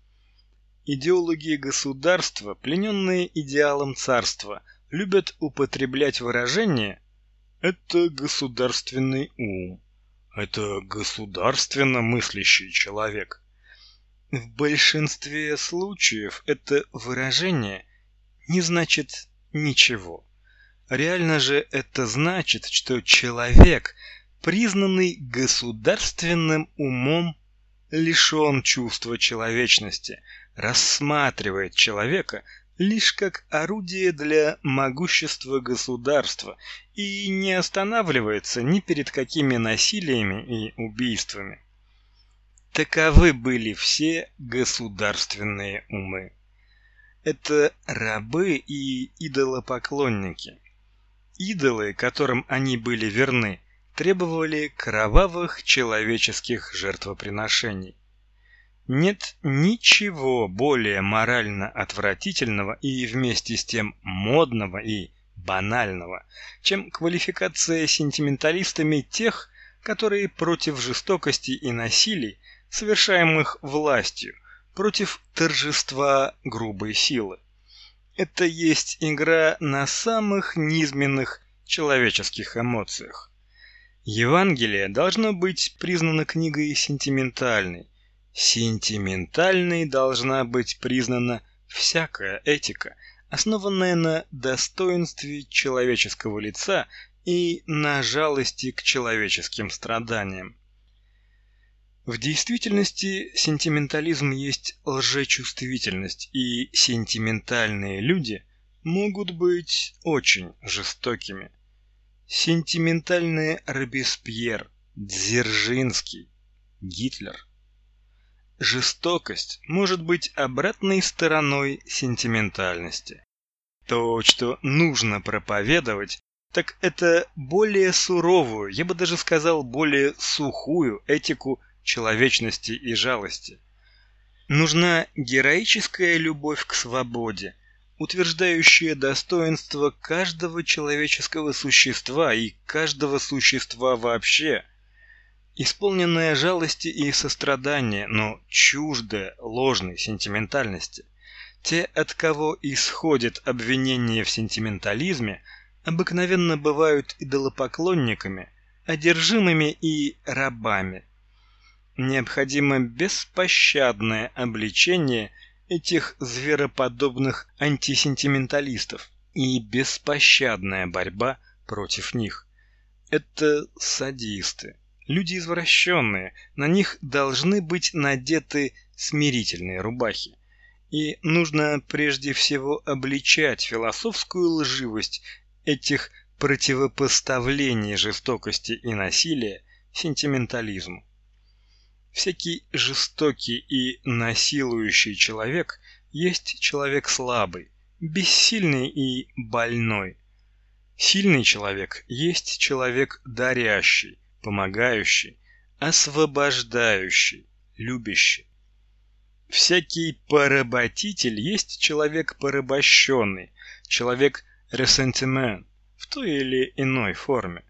Идеологи государства, плененные идеалом царства, любят употреблять выражение «это государственный ум», «это государственно мыслящий человек». В большинстве случаев это выражение не значит ничего. Реально же это значит, что человек, признанный государственным умом, лишен чувства человечности, рассматривает человека лишь как орудие для могущества государства и не останавливается ни перед какими насилиями и убийствами. Таковы были все государственные умы. Это рабы и идолопоклонники. Идолы, которым они были верны, требовали кровавых человеческих жертвоприношений. Нет ничего более морально отвратительного и вместе с тем модного и банального, чем квалификация сентименталистами тех, которые против жестокости и насилий, совершаемых властью, против торжества грубой силы. Это есть игра на самых низменных человеческих эмоциях. Евангелие должно быть признано книгой сентиментальной. Сентиментальной должна быть признана всякая этика, основанная на достоинстве человеческого лица и на жалости к человеческим страданиям. В действительности сентиментализм есть лжечувствительность, и сентиментальные люди могут быть очень жестокими. Сентиментальный Робеспьер, Дзержинский, Гитлер. Жестокость может быть обратной стороной сентиментальности. То, что нужно проповедовать, так это более суровую, я бы даже сказал, более сухую этику человечности и жалости. Нужна героическая любовь к свободе, утверждающая достоинство каждого человеческого существа и каждого существа вообще, исполненная жалости и сострадания, но чуждая ложной сентиментальности. Те, от кого исходит обвинение в сентиментализме, обыкновенно бывают идолопоклонниками, одержимыми и рабами. Необходимо беспощадное обличение этих звероподобных антисентименталистов и беспощадная борьба против них. Это садисты, люди извращенные, на них должны быть надеты смирительные рубахи. И нужно прежде всего обличать философскую лживость этих противопоставлений жестокости и насилия сентиментализму. Всякий жестокий и насилующий человек есть человек слабый, бессильный и больной. Сильный человек есть человек дарящий, помогающий, освобождающий, любящий. Всякий поработитель есть человек порабощенный, человек ресентимент в той или иной форме.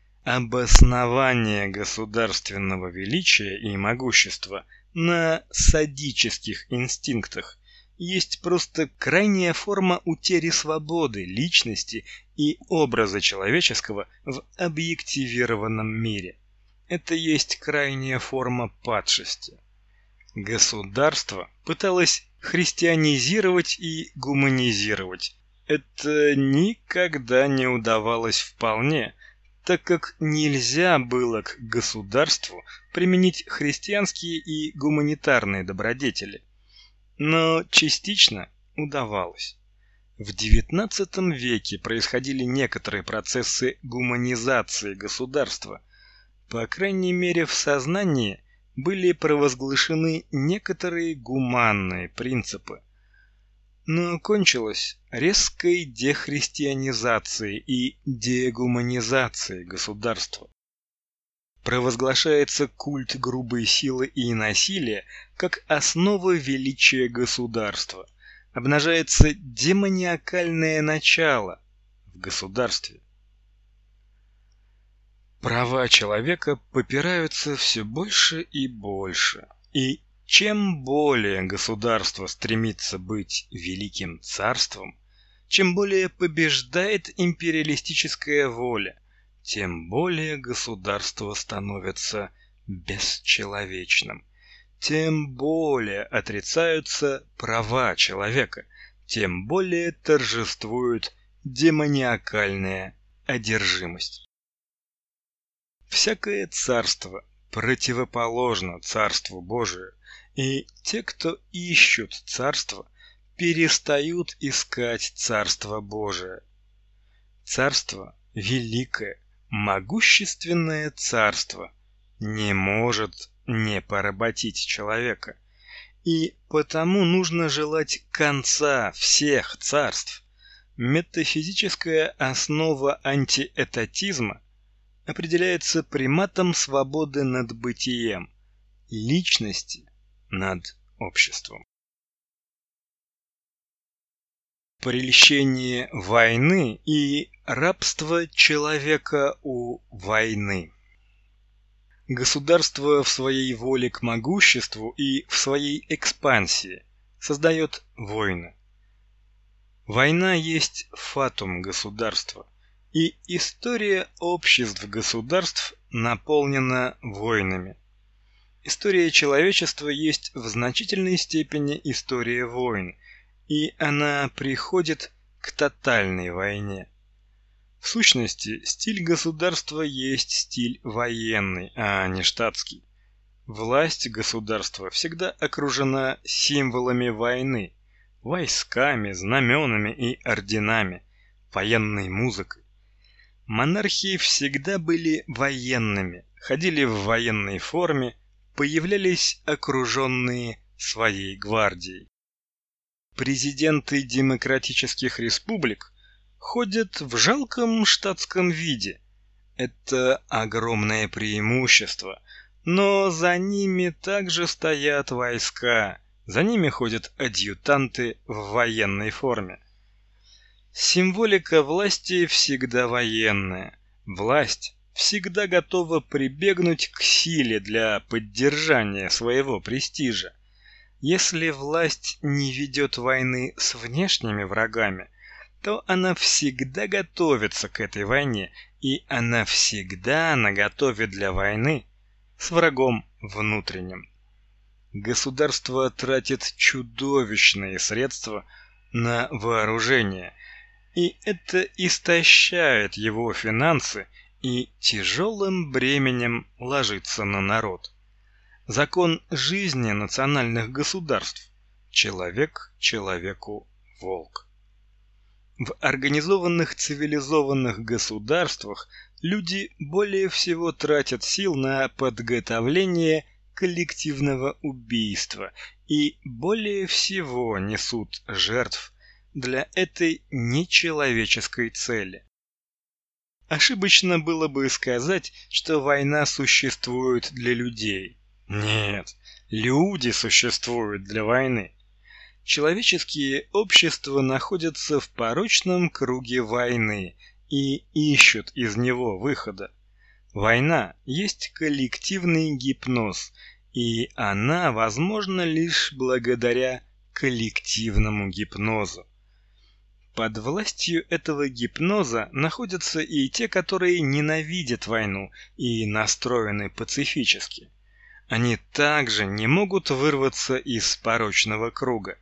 Обоснование государственного величия и могущества на садических инстинктах есть просто крайняя форма утери свободы, личности и образа человеческого в объективированном мире. Это есть крайняя форма падшести. Государство пыталось христианизировать и гуманизировать. Это никогда не удавалось вполне, так как нельзя было к государству применить христианские и гуманитарные добродетели. Но частично удавалось. В XIX веке происходили некоторые процессы гуманизации государства. По крайней мере, в сознании были провозглашены некоторые гуманные принципы. Но кончилось резкой дехристианизацией и дегуманизацией государства. Провозглашается культ грубой силы и насилия как основа величия государства. Обнажается демониакальное начало в государстве. Права человека попираются все больше и больше. И чем более государство стремится быть великим царством, чем более побеждает империалистическая воля, тем более государство становится бесчеловечным, тем более отрицаются права человека, тем более торжествует демониакальная одержимость. Всякое царство противоположно Царству Божию, и те, кто ищут царство, перестают искать Царство Божие. Царство великое, могущественное царство не может не поработить человека, и потому нужно желать конца всех царств. Метафизическая основа антиэтатизма определяется приматом свободы над бытием, личности над обществом. Прельщение войны и рабство человека у войны. Государство в своей воле к могуществу и в своей экспансии создает войны. Война есть фатум государства, и история обществ-государств наполнена войнами. История человечества есть в значительной степени история войн, и она приходит к тотальной войне. В сущности, стиль государства есть стиль военный, а не штатский. Власть государства всегда окружена символами войны, войсками, знаменами и орденами, военной музыкой. Монархии всегда были военными, ходили в военной форме, появлялись окруженные своей гвардией. Президенты демократических республик ходят в жалком штатском виде. Это огромное преимущество, но за ними также стоят войска, за ними ходят адъютанты в военной форме. Символика власти всегда военная. Власть всегда готова прибегнуть к силе для поддержания своего престижа. Если власть не ведет войны с внешними врагами, то она всегда готовится к этой войне, и она всегда наготове для войны с врагом внутренним. Государство тратит чудовищные средства на вооружение, и это истощает его финансы и тяжелым бременем ложится на народ. Закон жизни национальных государств: человек человеку волк. В организованных цивилизованных государствах люди более всего тратят сил на подготовление коллективного убийства и более всего несут жертв для этой нечеловеческой цели. Ошибочно было бы сказать, что война существует для людей. Нет, люди существуют для войны. Человеческие общества находятся в порочном круге войны и ищут из него выхода. Война есть коллективный гипноз, и она возможна лишь благодаря коллективному гипнозу. Под властью этого гипноза находятся и те, которые ненавидят войну и настроены пацифически. Они также не могут вырваться из порочного круга.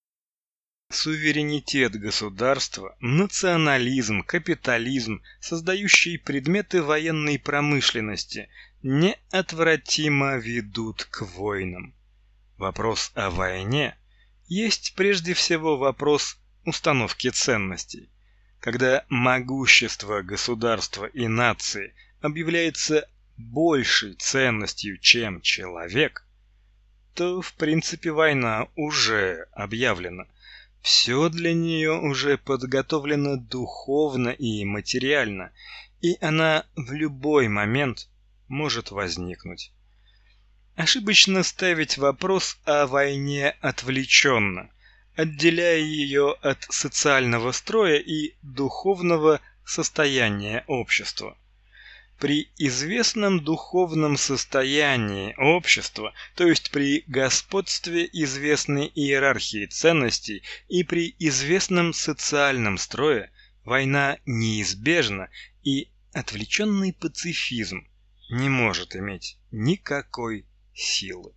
Суверенитет государства, национализм, капитализм, создающие предметы военной промышленности, неотвратимо ведут к войнам. Вопрос о войне есть прежде всего вопрос установки ценностей. Когда могущество государства и нации объявляется большей ценностью, чем человек, то в принципе война уже объявлена. Все для нее уже подготовлено духовно и материально, и она в любой момент может возникнуть. Ошибочно ставить вопрос о войне отвлеченно, отделяя ее от социального строя и духовного состояния общества. При известном духовном состоянии общества, то есть при господстве известной иерархии ценностей и при известном социальном строе, война неизбежна, и отвлеченный пацифизм не может иметь никакой силы.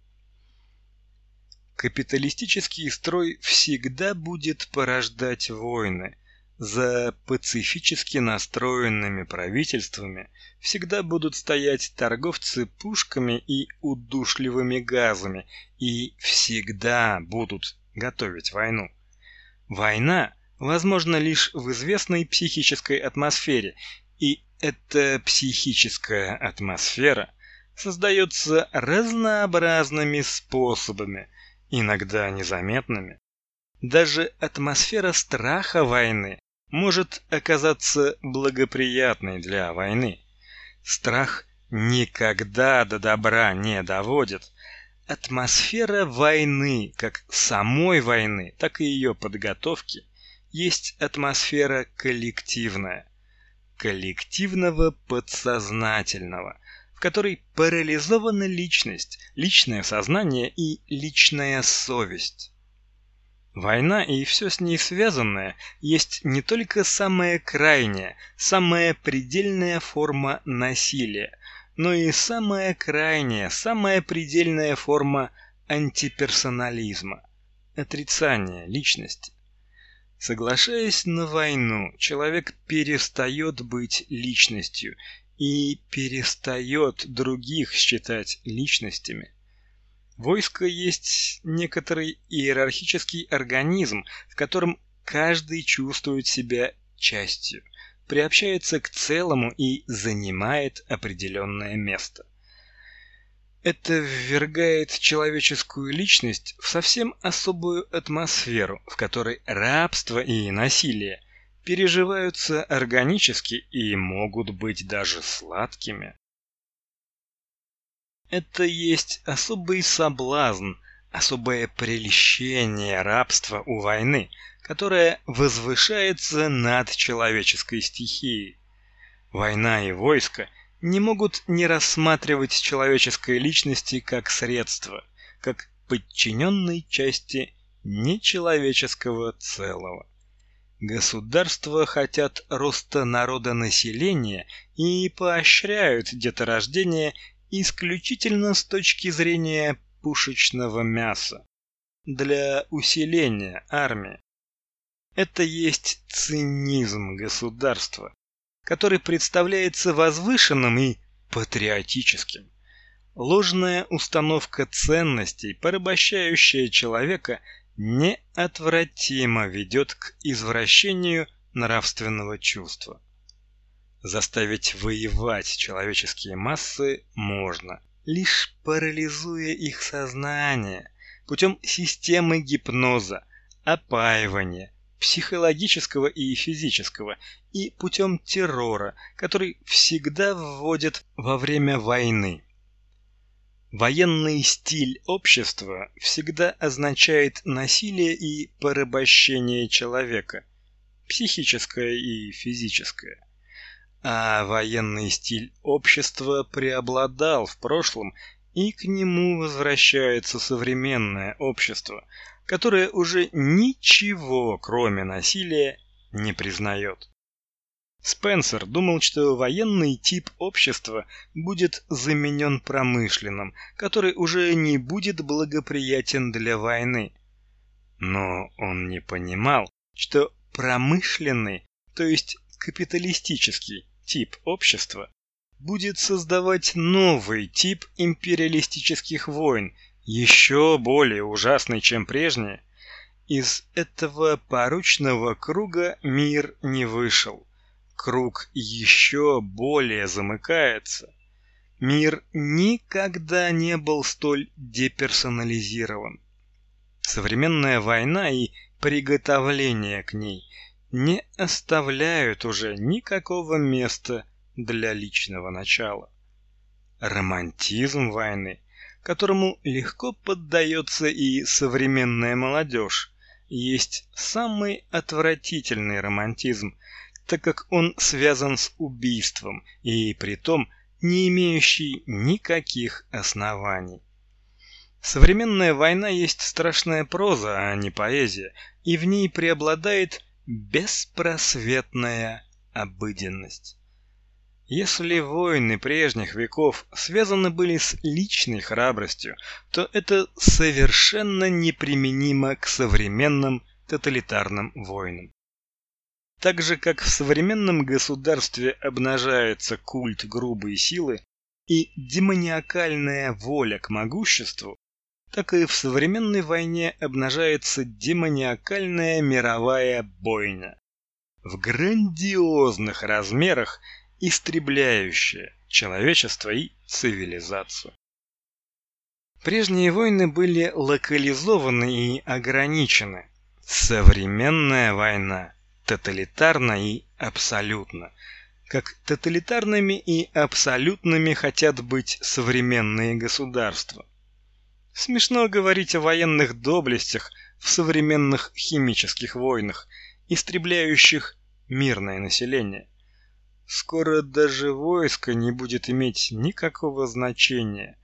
Капиталистический строй всегда будет порождать войны. За пацифически настроенными правительствами всегда будут стоять торговцы пушками и удушливыми газами и всегда будут готовить войну. Война возможна лишь в известной психической атмосфере, и эта психическая атмосфера создается разнообразными способами, иногда незаметными. Даже атмосфера страха войны может оказаться благоприятной для войны. Страх никогда до добра не доводит. Атмосфера войны, как самой войны, так и ее подготовки, есть атмосфера коллективная, коллективного подсознательного, в которой парализована личность, личное сознание и личная совесть. Война и все с ней связанное есть не только самая крайняя, самая предельная форма насилия, но и самая крайняя, самая предельная форма антиперсонализма, отрицания личности. Соглашаясь на войну, человек перестает быть личностью и перестает других считать личностями. Войско есть некоторый иерархический организм, в котором каждый чувствует себя частью, приобщается к целому и занимает определенное место. Это ввергает человеческую личность в совсем особую атмосферу, в которой рабство и насилие переживаются органически и могут быть даже сладкими. Это есть особый соблазн, особое прельщение рабства у войны, которое возвышается над человеческой стихией. Война и войско не могут не рассматривать человеческой личности как средство, как подчиненной части нечеловеческого целого. Государства хотят роста народонаселения и поощряют деторождение исключительно с точки зрения пушечного мяса, для усиления армии. Это есть цинизм государства, который представляется возвышенным и патриотическим. Ложная установка ценностей, порабощающая человека, неотвратимо ведет к извращению нравственного чувства. Заставить воевать человеческие массы можно, лишь парализуя их сознание путем системы гипноза, опаивания, психологического и физического, и путем террора, который всегда вводят во время войны. Военный стиль общества всегда означает насилие и порабощение человека, психическое и физическое. А военный стиль общества преобладал в прошлом, и к нему возвращается современное общество, которое уже ничего, кроме насилия, не признает. Спенсер думал, что военный тип общества будет заменен промышленным, который уже не будет благоприятен для войны. Но он не понимал, что промышленный, то есть капиталистический тип общества будет создавать новый тип империалистических войн, еще более ужасный, чем прежние. Из этого порочного круга мир не вышел. Круг еще более замыкается. Мир никогда не был столь деперсонализирован. Современная война и приготовление к ней не оставляют уже никакого места для личного начала. Романтизм войны, которому легко поддается и современная молодежь, есть самый отвратительный романтизм, так как он связан с убийством и притом не имеющий никаких оснований. Современная война есть страшная проза, а не поэзия, и в ней преобладает беспросветная обыденность. Если войны прежних веков связаны были с личной храбростью, то это совершенно неприменимо к современным тоталитарным войнам. Так же, как в современном государстве обнажается культ грубой силы и демониакальная воля к могуществу, так и в современной войне обнажается демониакальная мировая бойня, в грандиозных размерах истребляющая человечество и цивилизацию. Прежние войны были локализованы и ограничены. Современная война тоталитарна и абсолютна. Как тоталитарными и абсолютными хотят быть современные государства. Смешно говорить о военных доблестях в современных химических войнах, истребляющих мирное население. Скоро даже войско не будет иметь никакого значения.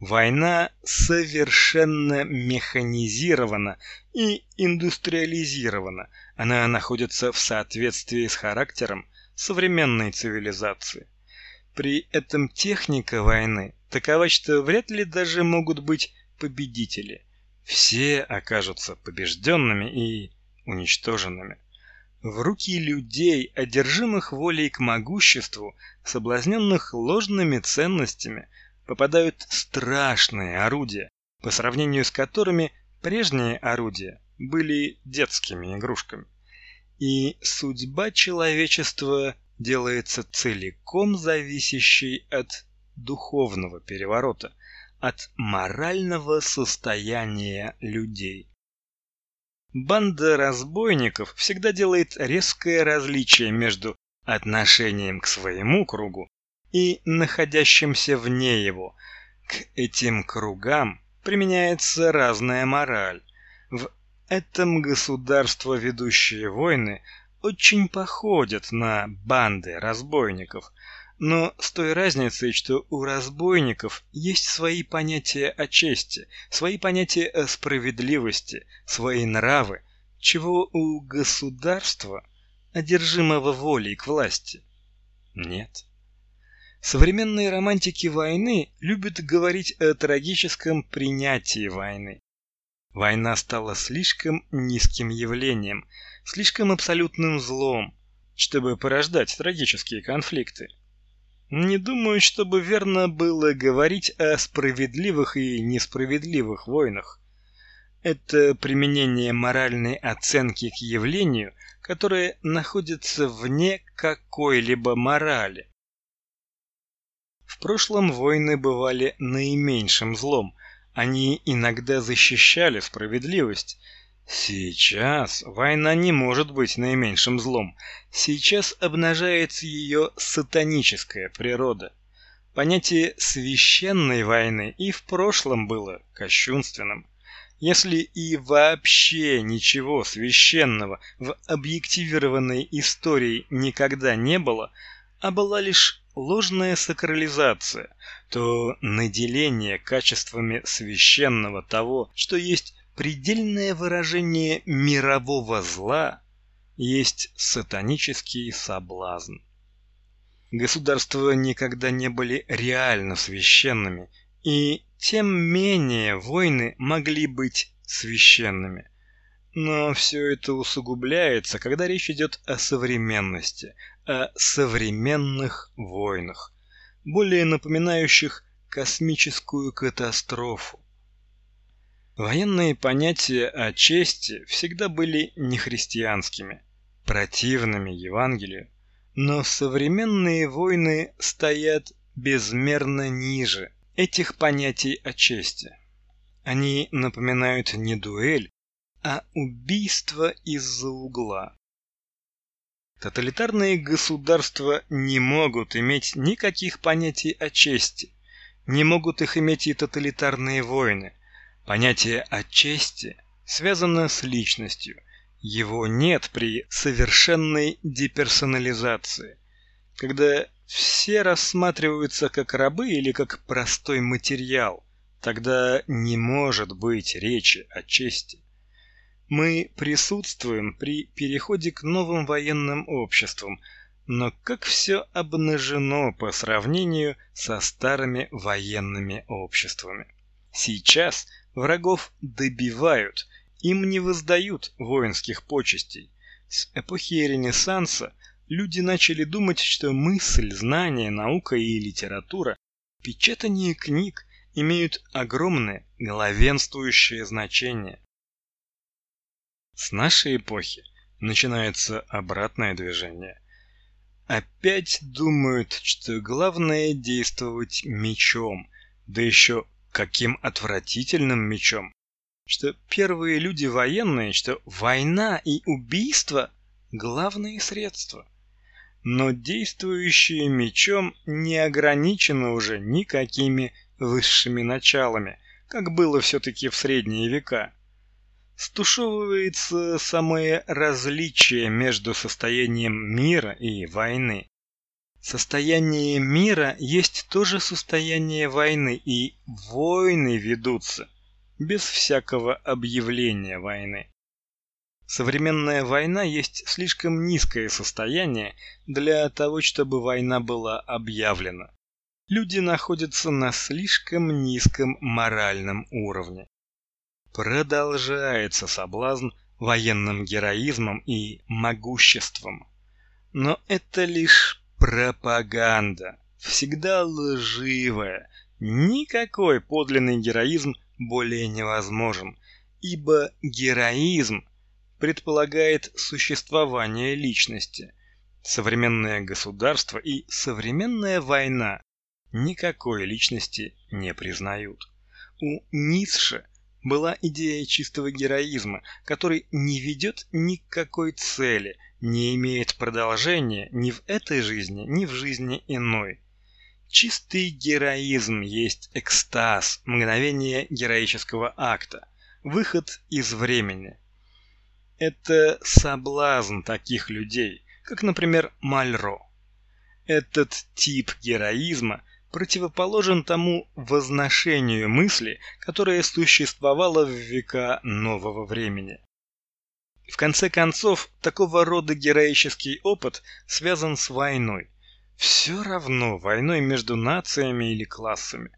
Война совершенно механизирована и индустриализирована. Она находится в соответствии с характером современной цивилизации. При этом техника войны такова, что вряд ли даже могут быть победители. Все окажутся побежденными и уничтоженными. В руки людей, одержимых волей к могуществу, соблазненных ложными ценностями, попадают страшные орудия, по сравнению с которыми прежние орудия были детскими игрушками. И судьба человечества делается целиком зависящей от духовного переворота, от морального состояния людей. Банда разбойников всегда делает резкое различие между отношением к своему кругу и находящимся вне его. К этим кругам применяется разная мораль. В этом государства, ведущие войны, очень походят на банды разбойников, но с той разницей, что у разбойников есть свои понятия о чести, свои понятия о справедливости, свои нравы, чего у государства, одержимого волей к власти, нет. Современные романтики войны любят говорить о трагическом принятии войны. Война стала слишком низким явлением, слишком абсолютным злом, чтобы порождать трагические конфликты. Не думаю, чтобы верно было говорить о справедливых и несправедливых войнах. Это применение моральной оценки к явлению, которое находится вне какой-либо морали. В прошлом войны бывали наименьшим злом, они иногда защищали справедливость. Сейчас война не может быть наименьшим злом. Сейчас обнажается ее сатаническая природа. Понятие священной войны и в прошлом было кощунственным. Если и вообще ничего священного в объективированной истории никогда не было, а была лишь ложная сакрализация, то наделение качествами священного того, что есть предельное выражение мирового зла, есть сатанический соблазн. Государства никогда не были реально священными, и тем менее войны могли быть священными. Но все это усугубляется, когда речь идет о современности, о современных войнах, более напоминающих космическую катастрофу. Военные понятия о чести всегда были нехристианскими, противными Евангелию, но современные войны стоят безмерно ниже этих понятий о чести. Они напоминают не дуэль, а убийство из-за угла. Тоталитарные государства не могут иметь никаких понятий о чести, не могут их иметь и тоталитарные войны. Понятие о чести связано с личностью. Его нет при совершенной деперсонализации, когда все рассматриваются как рабы или как простой материал. Тогда не может быть речи о чести. Мы присутствуем при переходе к новым военным обществам, но как все обнажено по сравнению со старыми военными обществами. Сейчас врагов добивают, им не воздают воинских почестей. С эпохи Ренессанса люди начали думать, что мысль, знание, наука и литература, печатание книг имеют огромное главенствующее значение. С нашей эпохи начинается обратное движение. Опять думают, что главное действовать мечом, да еще каким отвратительным мечом, что первые люди военные, что война и убийство – главные средства. Но действующие мечом не ограничено уже никакими высшими началами, как было все-таки в средние века. Стушевывается самое различие между состоянием мира и войны. Состояние мира есть тоже состояние войны, и войны ведутся без всякого объявления войны. Современная война есть слишком низкое состояние для того, чтобы война была объявлена. Люди находятся на слишком низком моральном уровне. Продолжается соблазн военным героизмом и могуществом. Но это лишь пропаганда, всегда лживая. Никакой подлинный героизм более невозможен, ибо героизм предполагает существование личности. Современное государство и современная война никакой личности не признают. У Ницше была идея чистого героизма, который не ведет ни к какой цели, не имеет продолжения ни в этой жизни, ни в жизни иной. Чистый героизм есть экстаз, мгновение героического акта, выход из времени. Это соблазн таких людей, как, например, Мальро. Этот тип героизма противоположен тому возношению мысли, которое существовало в века нового времени. В конце концов, такого рода героический опыт связан с войной. Все равно войной между нациями или классами.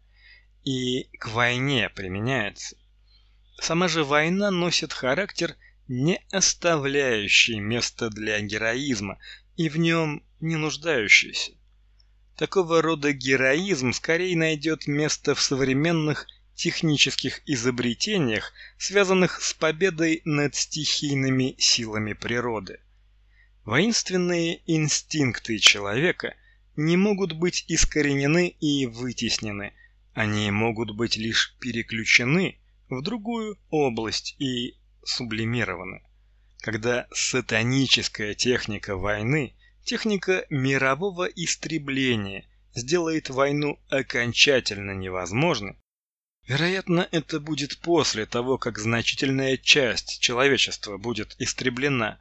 И к войне применяется. Сама же война носит характер, не оставляющий места для героизма и в нем не нуждающийся. Такого рода героизм скорее найдет место в современных технических изобретениях, связанных с победой над стихийными силами природы. Воинственные инстинкты человека не могут быть искоренены и вытеснены, они могут быть лишь переключены в другую область и сублимированы. Когда сатаническая техника войны, техника мирового истребления, сделает войну окончательно невозможной, вероятно, это будет после того, как значительная часть человечества будет истреблена.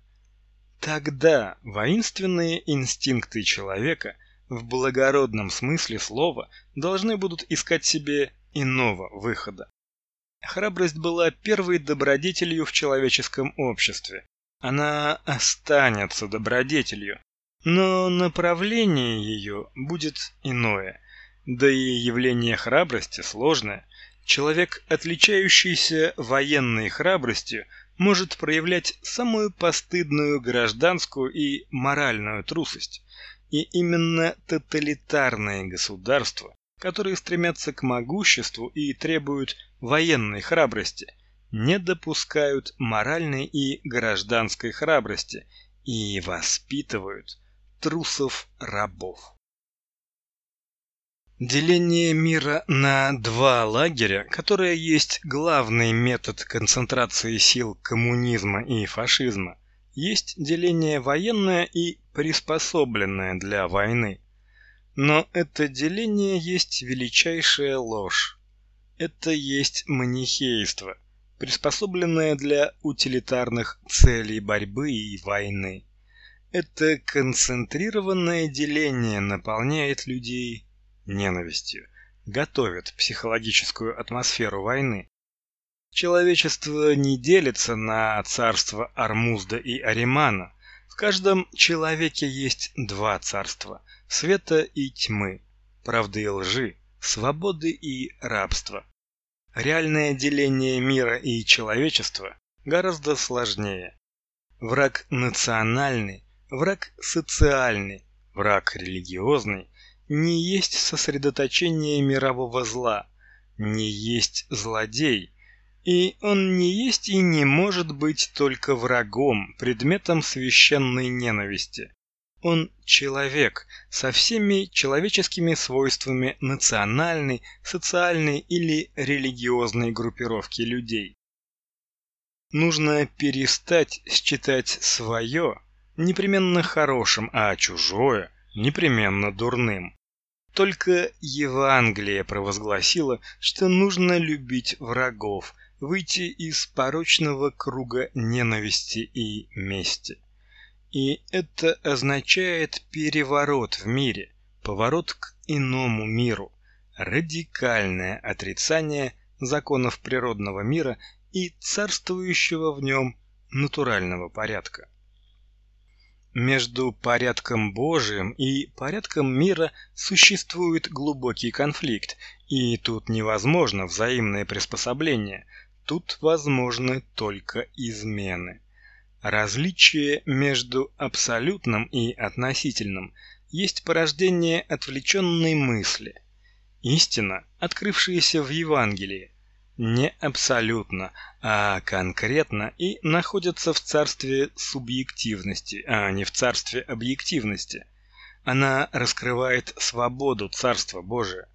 Тогда воинственные инстинкты человека в благородном смысле слова должны будут искать себе иного выхода. Храбрость была первой добродетелью в человеческом обществе. Она останется добродетелью, но направление ее будет иное. Да и явление храбрости сложное. Человек, отличающийся военной храбростью, может проявлять самую постыдную гражданскую и моральную трусость. И именно тоталитарные государства, которые стремятся к могуществу и требуют военной храбрости, не допускают моральной и гражданской храбрости и воспитывают трусов-рабов. Деление мира на два лагеря, которое есть главный метод концентрации сил коммунизма и фашизма, есть деление военное и приспособленное для войны. Но это деление есть величайшая ложь. Это есть манихейство, приспособленное для утилитарных целей борьбы и войны. Это концентрированное деление наполняет людей ненавистью, готовит психологическую атмосферу войны. Человечество не делится на царства Ормузда и Аримана. В каждом человеке есть два царства – света и тьмы, правды и лжи, свободы и рабства. Реальное деление мира и человечества гораздо сложнее. Враг национальный, враг социальный, враг религиозный не есть сосредоточение мирового зла, не есть злодей, и он не есть и не может быть только врагом, предметом священной ненависти. Он человек со всеми человеческими свойствами национальной, социальной или религиозной группировки людей. Нужно перестать считать свое непременно хорошим, а чужое непременно дурным. Только Евангелие провозгласило, что нужно любить врагов, выйти из порочного круга ненависти и мести. И это означает переворот в мире, поворот к иному миру, радикальное отрицание законов природного мира и царствующего в нем натурального порядка. Между порядком Божиим и порядком мира существует глубокий конфликт, и тут невозможно взаимное приспособление, тут возможны только измены. Различие между абсолютным и относительным есть порождение отвлеченной мысли. Истина, открывшаяся в Евангелии, не абсолютно, а конкретно и находится в царстве субъективности, а не в царстве объективности. Она раскрывает свободу Царства Божия.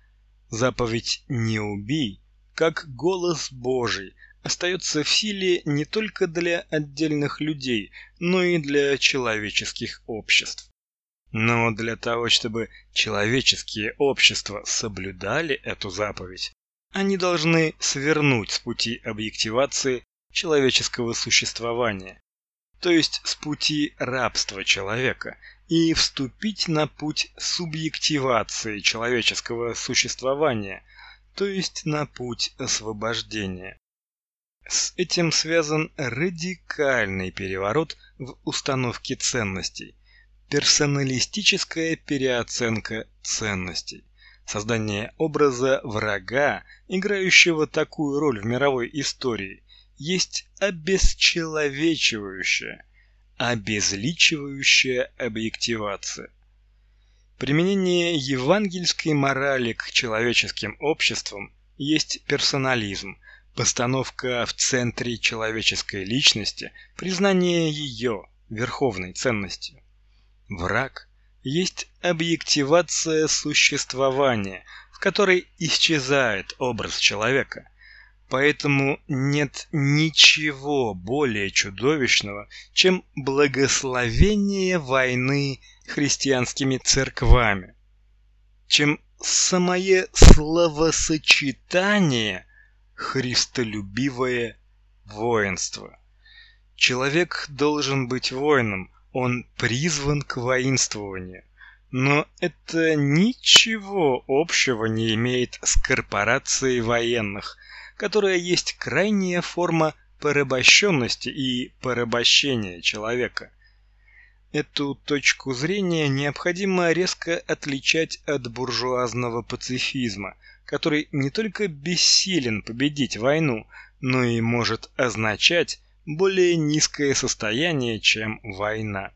Заповедь «Не убий», как голос Божий, остается в силе не только для отдельных людей, но и для человеческих обществ. Но для того, чтобы человеческие общества соблюдали эту заповедь, они должны свернуть с пути объективации человеческого существования, то есть с пути рабства человека, и вступить на путь субъективации человеческого существования, то есть на путь освобождения. С этим связан радикальный переворот в установке ценностей, персоналистическая переоценка ценностей. Создание образа врага, играющего такую роль в мировой истории, есть обесчеловечивающая, обезличивающая объективация. Применение евангельской морали к человеческим обществам есть персонализм, постановка в центре человеческой личности, признание ее верховной ценностью. Враг есть объективация существования, в которой исчезает образ человека. Поэтому нет ничего более чудовищного, чем благословение войны христианскими церквами, чем самое словосочетание «христолюбивое воинство». Человек должен быть воином, он призван к воинствованию. Но это ничего общего не имеет с корпорацией военных, которая есть крайняя форма порабощенности и порабощения человека. Эту точку зрения необходимо резко отличать от буржуазного пацифизма, который не только бессилен победить войну, но и может означать более низкое состояние, чем война.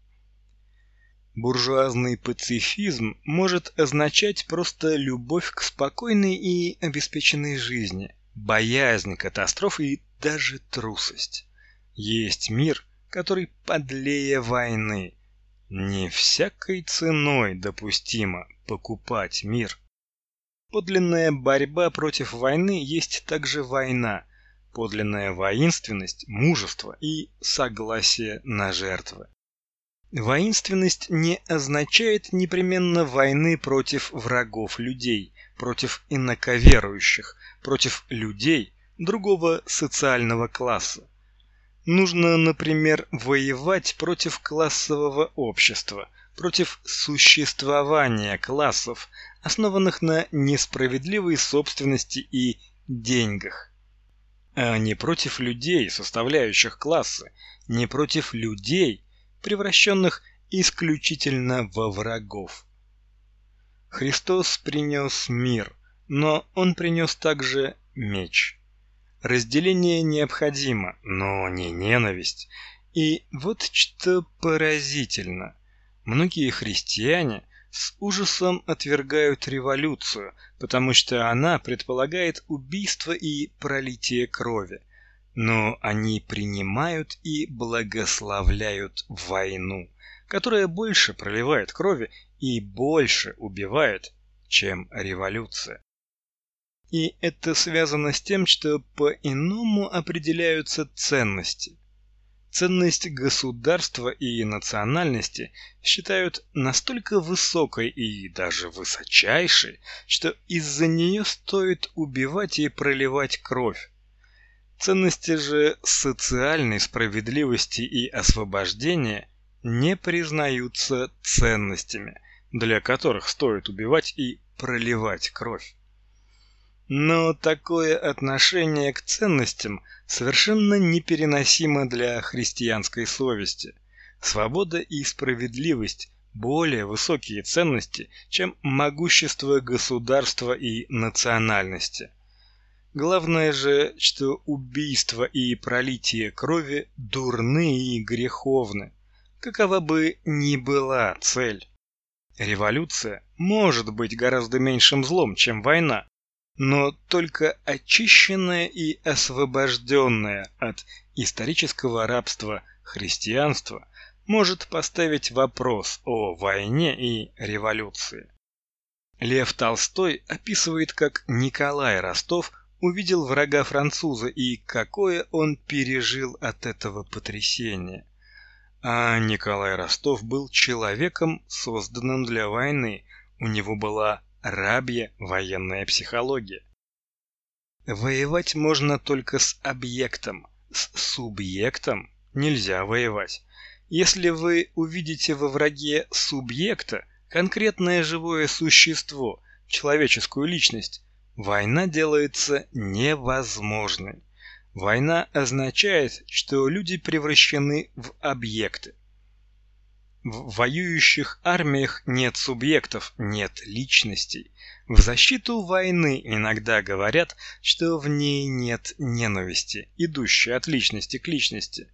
Буржуазный пацифизм может означать просто любовь к спокойной и обеспеченной жизни, боязнь катастроф и даже трусость. Есть мир, который подлее войны. Не всякой ценой допустимо покупать мир. Подлинная борьба против войны есть также война, подлинная воинственность, мужество и согласие на жертвы. Воинственность не означает непременно войны против врагов людей, против инаковерующих, против людей другого социального класса. Нужно, например, воевать против классового общества, против существования классов, основанных на несправедливой собственности и деньгах, а не против людей, составляющих классы, не против людей, превращенных исключительно во врагов. Христос принес мир, но Он принес также меч. Разделение необходимо, но не ненависть. И вот что поразительно. Многие христиане с ужасом отвергают революцию, потому что она предполагает убийство и пролитие крови. Но они принимают и благословляют войну, которая больше проливает крови и больше убивает, чем революция. И это связано с тем, что по-иному определяются ценности. Ценность государства и национальности считают настолько высокой и даже высочайшей, что из-за нее стоит убивать и проливать кровь. Ценности же социальной справедливости и освобождения не признаются ценностями, для которых стоит убивать и проливать кровь. Но такое отношение к ценностям совершенно непереносимо для христианской совести. Свобода и справедливость – более высокие ценности, чем могущество государства и национальности. Главное же, что убийство и пролитие крови дурны и греховны, какова бы ни была цель. Революция может быть гораздо меньшим злом, чем война, но только очищенное и освобожденное от исторического рабства христианство может поставить вопрос о войне и революции. Лев Толстой описывает, как Николай Ростов увидел врага француза и какое он пережил от этого потрясения. А Николай Ростов был человеком, созданным для войны. У него была рабья военная психология. Воевать можно только с объектом, с субъектом нельзя воевать. Если вы увидите во враге субъекта, конкретное живое существо, человеческую личность, война делается невозможной. Война означает, что люди превращены в объекты. В воюющих армиях нет субъектов, нет личностей. В защиту войны иногда говорят, что в ней нет ненависти, идущей от личности к личности.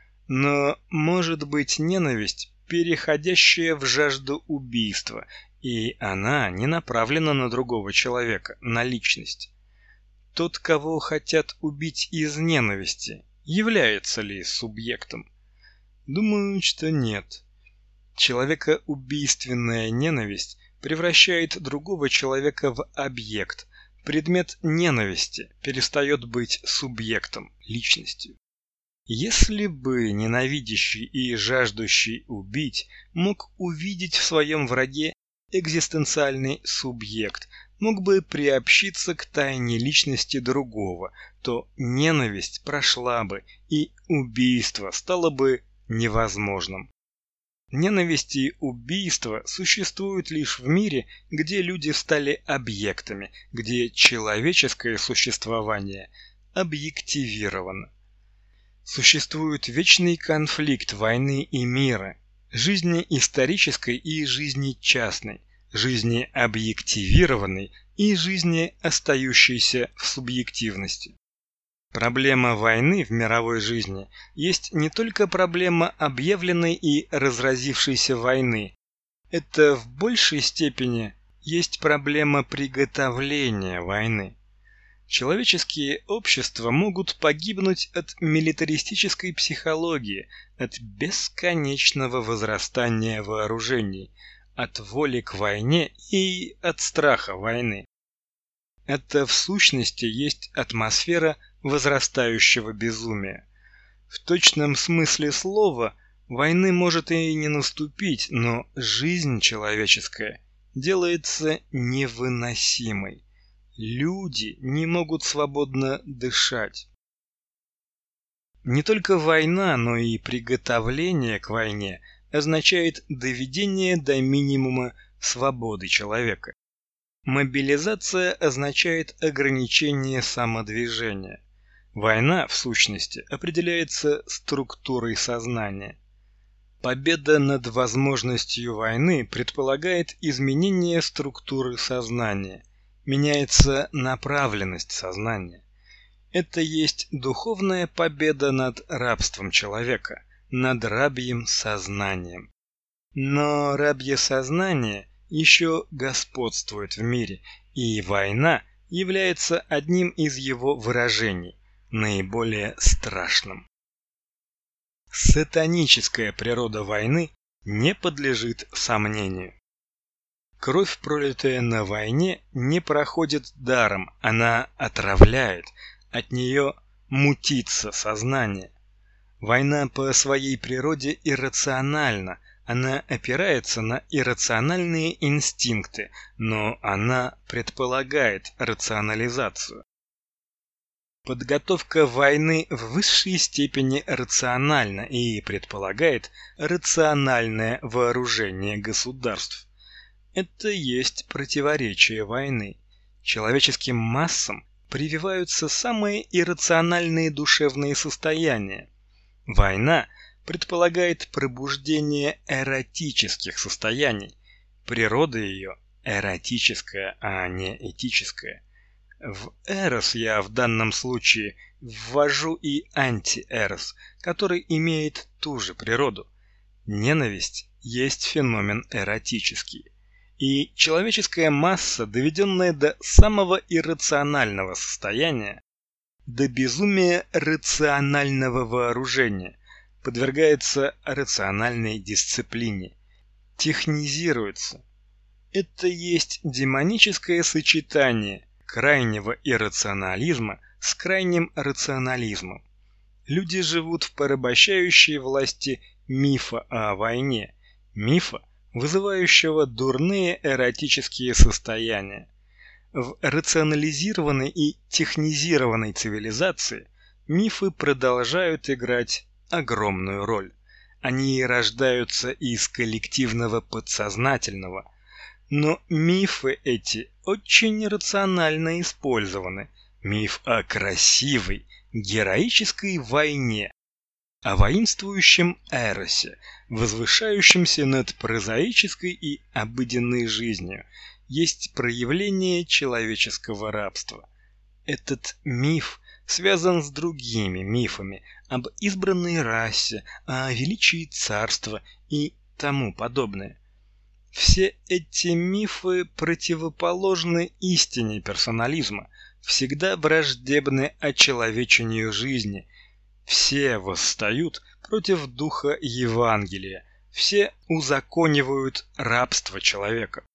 Но может быть ненависть, переходящая в жажду убийства, и она не направлена на другого человека, на личность. Тот, кого хотят убить из ненависти, является ли субъектом? Думаю, что нет. Человекоубийственная ненависть превращает другого человека в объект. Предмет ненависти перестает быть субъектом, личностью. Если бы ненавидящий и жаждущий убить мог увидеть в своем враге экзистенциальный субъект, мог бы приобщиться к тайне личности другого, то ненависть прошла бы, и убийство стало бы невозможным. Ненависть и убийство существуют лишь в мире, где люди стали объектами, где человеческое существование объективировано. Существует вечный конфликт войны и мира, жизни исторической и жизни частной, жизни объективированной и жизни, остающейся в субъективности. Проблема войны в мировой жизни есть не только проблема объявленной и разразившейся войны. Это в большей степени есть проблема приготовления войны. Человеческие общества могут погибнуть от милитаристической психологии, от бесконечного возрастания вооружений, от воли к войне и от страха войны. Это в сущности есть атмосфера возрастающего безумия. В точном смысле слова войны может и не наступить, но жизнь человеческая делается невыносимой. Люди не могут свободно дышать. Не только война, но и приготовление к войне означает доведение до минимума свободы человека. Мобилизация означает ограничение самодвижения. Война, в сущности, определяется структурой сознания. Победа над возможностью войны предполагает изменение структуры сознания. Меняется направленность сознания. Это есть духовная победа над рабством человека, над рабьим сознанием. Но рабье сознание еще господствует в мире, и война является одним из его выражений, наиболее страшным. Сатаническая природа войны не подлежит сомнению. Кровь, пролитая на войне, не проходит даром, она отравляет, от нее мутится сознание. Война по своей природе иррациональна, она опирается на иррациональные инстинкты, но она предполагает рационализацию. Подготовка войны в высшей степени рациональна и предполагает рациональное вооружение государств. Это есть противоречие войны. Человеческим массам прививаются самые иррациональные душевные состояния. Война предполагает пробуждение эротических состояний. Природа ее эротическая, а не этическая. В эрос я в данном случае ввожу и антиэрос, который имеет ту же природу. Ненависть есть феномен эротический. И человеческая масса, доведенная до самого иррационального состояния, до безумия рационального вооружения, подвергается рациональной дисциплине, технизируется. Это есть демоническое сочетание крайнего иррационализма с крайним рационализмом. Люди живут в порабощающей власти мифа о войне, мифа, вызывающего дурные эротические состояния. В рационализированной и технизированной цивилизации мифы продолжают играть огромную роль. Они рождаются из коллективного подсознательного, но мифы эти очень рационально использованы. Миф о красивой, героической войне, о воинствующем эросе, возвышающемся над прозаической и обыденной жизнью, есть проявление человеческого рабства. Этот миф связан с другими мифами об избранной расе, о величии царства и тому подобное. Все эти мифы противоположны истине персонализма, всегда враждебны очеловечению жизни. Все восстают против духа Евангелия, все узаконивают рабство человека.